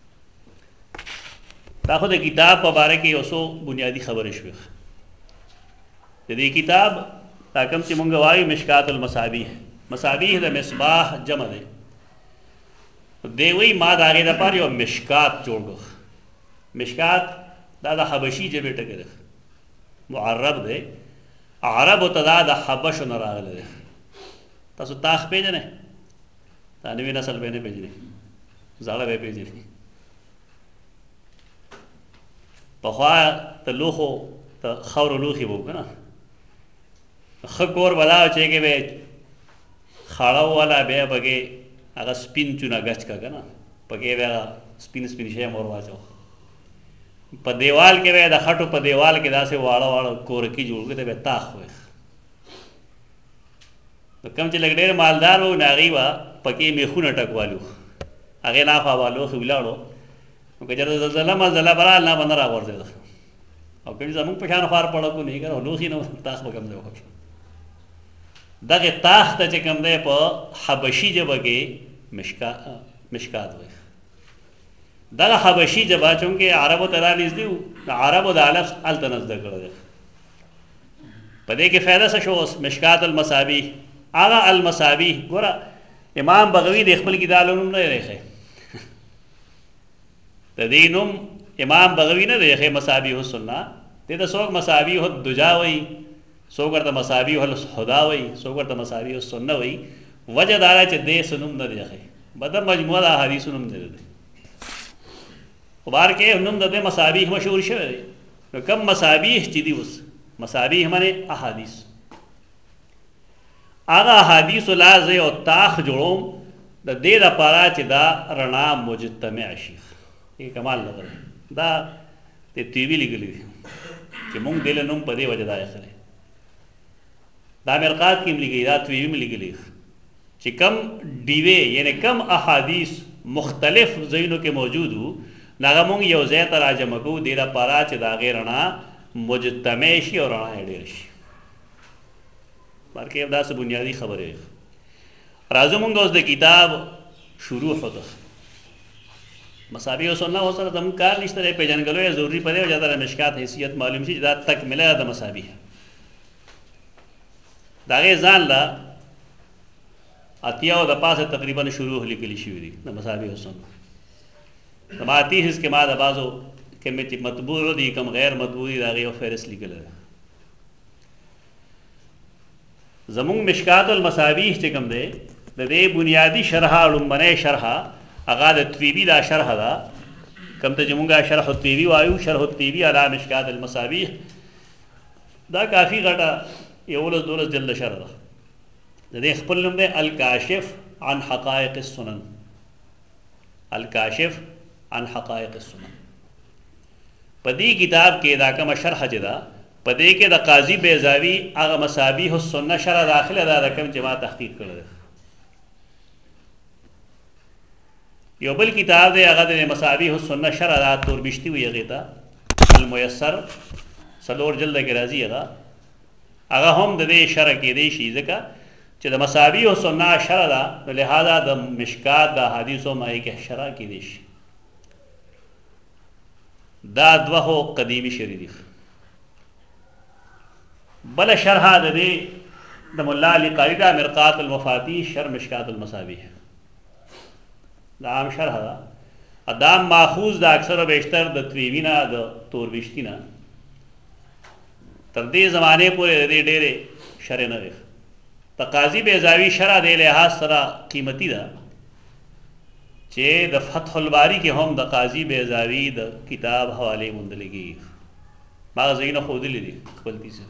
دا خو د کتاب په باره کې یو څو بنیادي خبرې شوې. د دې کتاب دا کوم چې مونږ وایو مشکات المصابیح، مصابیح د مصباح جمع دی. دی وایي ما د هغې دپاره یو مشکات جوړ کړ. مشکات دا د حبشي ژبې ټکی دی، معرب دی، عربو ته دا د حبشو نه راغلی دی. تاسو تاخ پیژنئ؟ دا نوي نسل به نه پیژني، زاړه به پیژني. پخوا ته لوښو ته خاورو لوښي به و که نه، ښه کور به دا و چې هغې به خاړه وواله، بیا پکې هغه سپین چونه ګچ که که نه، پکې به هغه سپین سپین شی هم ور واچوه. په دیوال کې به د خټو په دیوال کې داسې واړه واړه کورکي جوړ کړي، ته به تاخ وایي. کوم چې لږ ډېر مالدار و نو هغوی به پکې میخونه ټکوالو، هغې ناخوا به لوښي ولاړو، نو که چېرته زلزله مزله به رال نه به نه راغورځېده. او کوم زمونږ په شان خوار پړکو نه که نه لوښي نه تاخ به کوم ځای وکړي. دغې تاخ ته چې کوم دی په حبشي ژبه کې مشکات وایي. دغه حبشي ژبه چونکې عربو ته را نږدې وو، د عربو دا لفظ هلته نه زده کړی دی. په دې کې فایده څه شو؟ اوس مشکات المصابیح، هغه المصابیح. ګوره امام بغوی د خپل کتاب نوم نه دی ایښی، د دې نوم امام بغوی نه دی ایښی مصابیح السنه. دې ته څوک مصابیح الدجا وایي، څوک ورته مصابیح الهدی وایي، څوک ورته مصابیح السنه وایي. وجه دا ده چې دې څه نوم نه دی ایښی، بده مجموعه د احادیثو نوم نه دی. خو بهر کې نوم د دې مصابیح مشهور شوی دی. نو کوم مصابیح چې دي، اوس مصابیح معنی احادیث، هغه احادیثو لا زه یو تاخ جوړوم د دې دپاره چې دا رڼا مجتمع شي. یې کمال لګل دا د تیوي لیکلی دي چې مونږ دې له نوم په دې وجه دا ایښلی. دا مرقات کې هم لیکلي، دا تیوي هم لیکلي چې کم ډیوې یعنې کم احادیث مختلف ځایونو کې موجود وو، نو هغه مونږ یو ځای ته راجمع کوو دې دپاره چې د هغې رڼا مجتمع شي او رڼا یې ډېر شي. بلکې داسې بنیادي خبرې. راځو مونږ اوس د کتاب شروع ته. مصابیح السنه اوس سره زموږ کار نشته دی، پېژندګلو یې ضروري په دی وجه د مشکات حیثیت معلوم شي چې دا تکمله د مصابیح. د هغې ځان له اتیاو د پاسه تقریبا شروع لیکلي شوي دي د مصابیح السنه. د ماتي حس کې ما د بعضو کومې چې مطبوع دي کوم غیر مطبوع دي د هغې یو فهرست لیکلی دی. زمونږ مشکات المصابیح چې کوم دی د دې بنیادي شرحه لومبنۍ شرحه هغه د طیبي دا شرحه ده، کوم ته چې مونږ شرح الطیبي وایو، شرح الطیبي علی مشکات المصابیح. دا کافي غټه 11-12 جلد شرح ده. د دې خپل نوم دی الکاشف عن حقائق السنن، الکاشف عن حقائق السنن. په دې کتاب کې دا کومه شرحه چې ده، په دې کې د قاضي بیضاوي هغه مصابیح السنه شرح داخله ده، د کوم چې ما تحقیق کړی دی. یو بل کتاب دی هغه د مصابیح السنه شرح ده، توربشتي وایي هغې ته، الميسر 4 جلد کې راځي. هغه هم د دې شرح کېدی شي ځکه چې د مصابیح السنه شرح ده، نو لهذا د مشکات د احادیثو هم هغې کې شرح کېدی شي. دا دوه قدیمي شرح دي. بل شرحه د دې د ملا علی قاری دا مرقات المفاتیح شرح مشکات المصابیح، دا عام شرحه ده. دا ماخوذ د اکثر و بیشتر د طیبي نه، د توربشتي نه. تر دې زمانې پورې د دې ډېرې شرح نه دی. د قاضي بیضاوي شرح دې لحاظ سره قیمتي ده چې د فتح الباری کې هم د قاضي بیضاوي د کتاب حوالې موندلی کېږي. ما هغه ځایونه ښودلي دي خپل تیسه،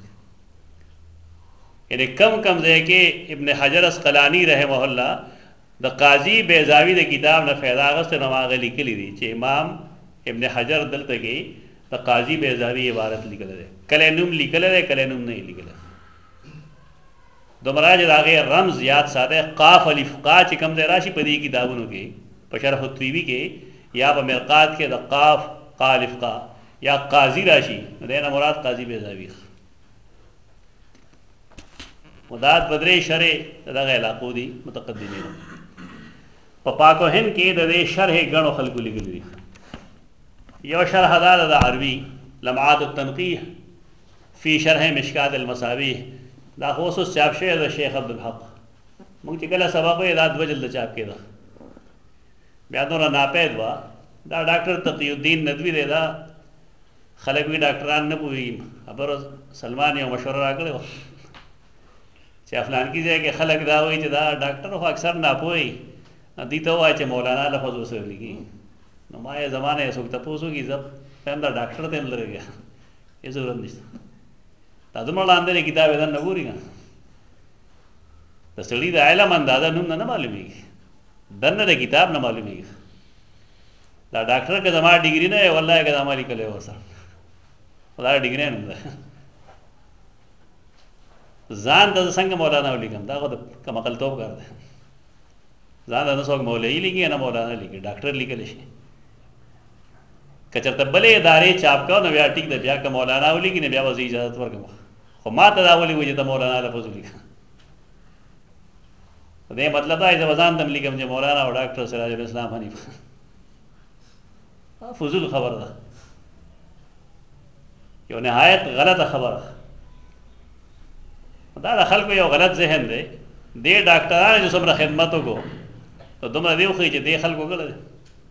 یعنی کم کم ځای کې ابن حجر اسقلانی رحمه الله د قاضي بیضاوي د کتاب نه فایده اخیستې، نو هغه لیکلي دي چې امام ابن حجر دلته کې د قاضي بیضاوی عبارت لیکل دی، کله نوم لیکل دی کله نوم نه لیکل. دومره چې د هغې رمز یاد ساته، قاف الف قا چې کوم ځای راشي په دې کتابونو کې، په شرح الطیبي کې یا په مرقات کې د قاف قا الف قا یا قاضي راشي، نو دی نه مراد قاضي بیضاوی. مداد بدرې شرح دغه علاقو دي متقدمینو. په پاک و هند کې د دې شرح ګڼو خلکو لیکلي دي. یو شرح دا د عربي لمعات التنقیح فی شرح مشکات المصابیح، دا خو اوس چاپ شوی د شیخ عبدالحق. موږ چې کله سبق وایو دا 2 جلد چاپ کېده، بیا دومره ناپید وه. دا ډاکټر تقی الدین ندوي دی، دا خلک وي ډاکټران نه پوهېږي. خبره سلمان یو مشوره راکړې وه چې فلانکي ځای کې خلک دا وایي چې دا ډاکټر خو اکثر ناپوهي، دوی ته ووایه چې مولانا لفظ ورسره لیکي. نو ما یې زمانه یې څوک تپوس وکړي، زه وایم دا ډاکټر ته هم لرې هېڅ ضرورت نشته. دا دومره لاندې کتاب یې دننه ګوري که د سړي د علم اندازه نوم نه معلومېږي، دننه د کتاب نه معلومېږي. دا ډاکټر که زما ډګري نه وی والله که دا ما لیکلی و ورسره، خو دا ډګري نوم ده. ځان ته زه څنګه مولانا ولیکم؟ دا خو د کمعقلتوب کار دی. ځان ته نه څوک مولوي لیکي نه مولانا لیکي، ډاکټر لیکلی شي. که چېرته بلې ادارې چاپ کوو نو بیا ټیک ده، بیا که مولانا ولیکي نو بیا به زه اجازت ورکړم، خو ما ته دا ولې وایي چې ته مولانا لفظ ولیکه. په دې مطلب دا چې زه به ځان ته هم لیکم چې مولانا او ډاکټر سراج الاسلام حنیف. فضول خبر ده، یو نهایت غلطه خبره. دا د خلکو یو غلط ذهن دی. دې ډاکټرانو چې څومره خدمت وکړو نو دومره دې وښیي چې دې خلکو کړی دی.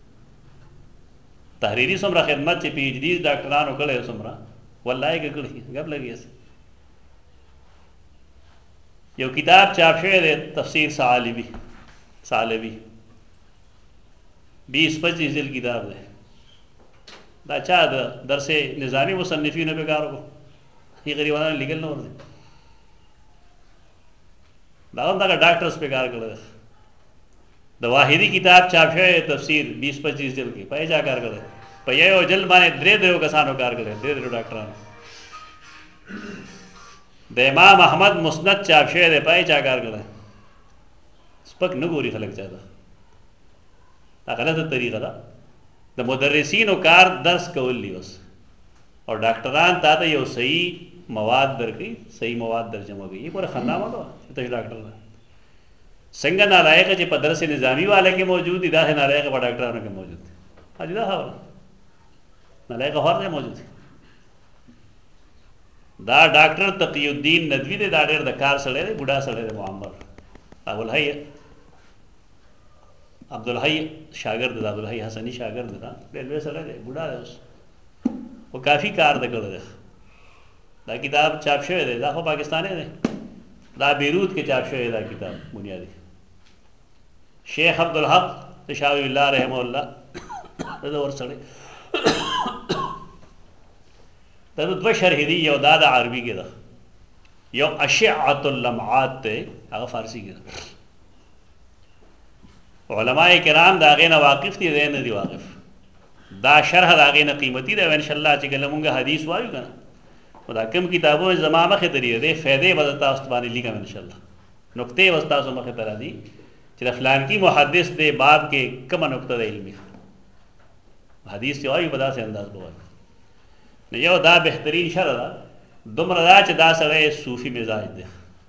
تحریري څومره خدمت چې پی ایچ ډي ډاکټرانو کړی څومره، والله که کړي ګپ لګي. یو کتاب چاپ شوی دی تفسیر ثعالبی 20-25 جلد کتاب دی. دا چا د درس نظامی مصنفینو په کار وکړو، یې غریبانو لیکل نه ورځي. دا هم دغه ډاکټرس په کار کړی دی. د واحدي کتاب چاپ شوی تفسیر 20-25 جلد کې، په یې چا کار کړی؟ په یو جلد باندې 3 کسانو کار کړی، 3 ډاکټرانو. د امام احمد مسند چاپ شوی دی، په یې چا کار کړی؟ سپک نه ګوري خلک چاته. دا غلطه طریقه ده. د مدرسینو کار درس کول دی اوس، او ډاکټران تا ته یو صحیح مواد درکوي، صحیح مواد درجمه کوي. یې پوره خندا مه کوه چې ته ډاکټر ده. څنګه نالایقه چې په درس نظامي والا کې موجود دي، داسې نالایقه په ډاکټرانو کې موجود دي. جدا خبره، نالایقه هر ځای موجود دي. دا ډاکټر تقی الدین ندوي دی، دا ډېر د کار سړی دی، بوډا سړی دی. معمر عبدالحی شاګرد دی، عبدالحی حسني شاګرد دی. ډېر لوی سړی دی، بوډا دی اوس، خو کافي کار ده کړی دی. دا کتاب چاپ شوی دی، دا خو پاکستانی دی، دا بیروت کې چاپ شوی دا کتاب بنیادی. شیخ عبدالحق تشاوی اللہ رحمه اللہ دا ورسړی دا 2 شرح دي. یو دا د عربي کې ده، یو اشعة اللمعات دی، هغه فارسی کې ده. علماء کرام دا هغې نه واقف دي، دی نه دي واقف. دا شرح د هغې نه قیمتي دی. انشاءالله چې کله مونږ حدیث وایو که نه، خو دا کوم کتابونه زما مخې ته دي، دې فایدې به زه تاسو باندې لیکم انشاءالله. نقطې به ستاسو مخې ته راځي چې د فلانکي محدث دې باب کې کومه نقطه ده علمي. حدیث چې وایو په داسې انداز به وایو. نو یو دا بهترین شرح ده، دومره دا چې دا سړی صوفي مزاج دی.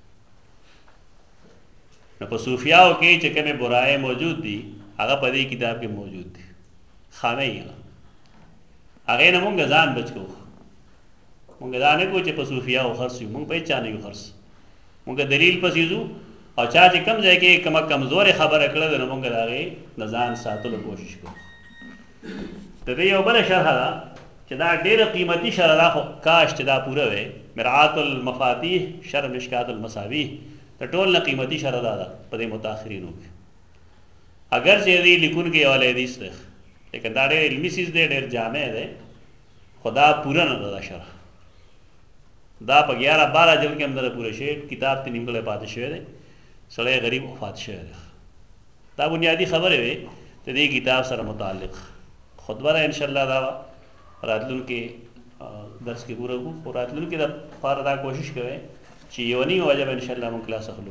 نو په صوفیاو کې چې کومې برایې موجود دي هغه په دې کتاب کې موجود دي، خانه یې هغې نه مونږ ځان بچ کوو. مونږ دا نه کوو چې په صوفیاو خرڅ یو، مونږ په هېڅ چا نه یو خرڅ. مونږ دلیل پسې ځو، او چا چې کوم ځای کې کومه کمزورې خبره کړې ده نو مونږ د هغې نه ځان ساتلو کوشش کوو. د دې یو بله شرحه ده چې دا ډېره قیمتي شرح ده، خو کاش چې دا پوره وی. مرعات المفاتیح شرح مشکات المصابیح د ټول نه قیمتي شرح ده په دې متاخرینو کې. اگر چې دې لیکونکي یو حدیث دی، لیکن دا ډېر علمي څیز دی، ډېر جامع دی، خو دا پوره نه ده دا شرح. دا په 11-12 جلد کې هم دغه پوره شوی، کتاب ته نیمګړی پاتې شوی دی، سړی غریب وفات شوی دی. دا بنیادي خبرې وې د دې کتاب سره متعلق. خطبه ده ان شاء الله دا راتلونکي درس کې پوره کو او راتلونکي د فار دا کوشش کوي چې یو نی وجب ان شاء الله مون کلاس اخلو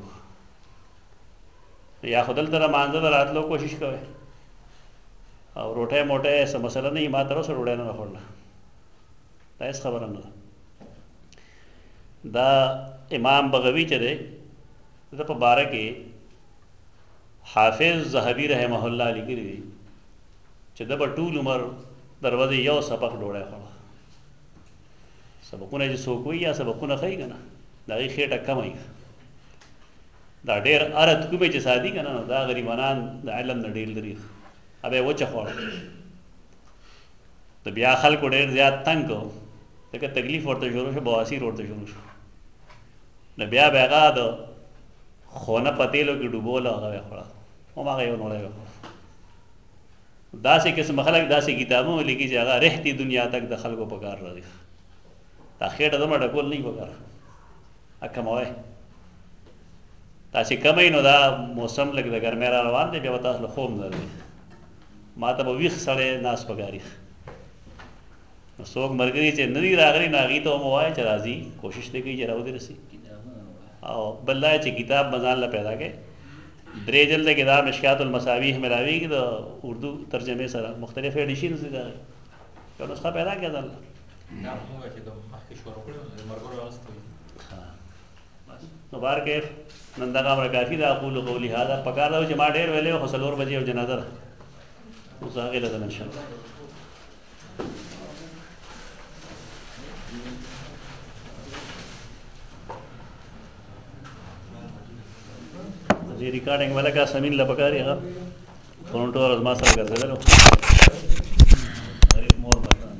یا خدل تر مانځه راتلو کوشش کوي او روټه موټه سم مسله نه ما تر سره وړاندې نه خورله دا هیڅ خبره نه دا امام بغوی چې دی د په باره کې حافظ ذهبی رحمه الله لیکلی دی چې د په ټول عمر دروازه یو سبق ډوړی خوړه سبقونه چې څوک وي یا سبقونه ښایي که نه د هغې خېټه کمه وي دا ډېر ارد کومې چې سادي که نه نو دا غریبانان د علم نه ډېر لري اب یې وچه خوړه د بیا خلکو ډېر زیات تنګ کو ځکه تکلیف ورته شروع شو بواسیر ورته شروع شو نو بیا به هغه د خونه په تیلو کې ډوبوله هغه یې خوړه هماغه یو نوړی وخوړه داسې قسم خلک داسې کتابونه لیکي چې هغه رښتې دنیا تک د خلکو په کار راځي دا خېټه دومره ډکول نه وي په کار کموئ تاسې کمئ نو دا موسم لږ د ګرمۍ را روان دی بیا به تاسو له خوب نه درځي ما ته به ویښ سړی ناست په ګاري نو څوک ملګري چې نه دي راغلي نو هغې ته هم ووایه چې راځي کوشش دې کوي چې راودرسي او بل دا چې کتاب به ځان له پیدا کړي 3 جلد کتاب مشکات المصابیح ملاویږي د اردو ترجمې سره مختلف ایډیشنز دي د هغې یو نسخه پیدا کړه ځان له نو بار کیف نن دغه امر کافي ده اقول قولي هذا پکار دا چې ما ډېر ویلې خو 4 بجې او جنازه ده اوس هغې له ځم انشاءالله دې ریکارډینګ والا کا سمین له پکاري هغه فونټو اور ما سره ګرځېدل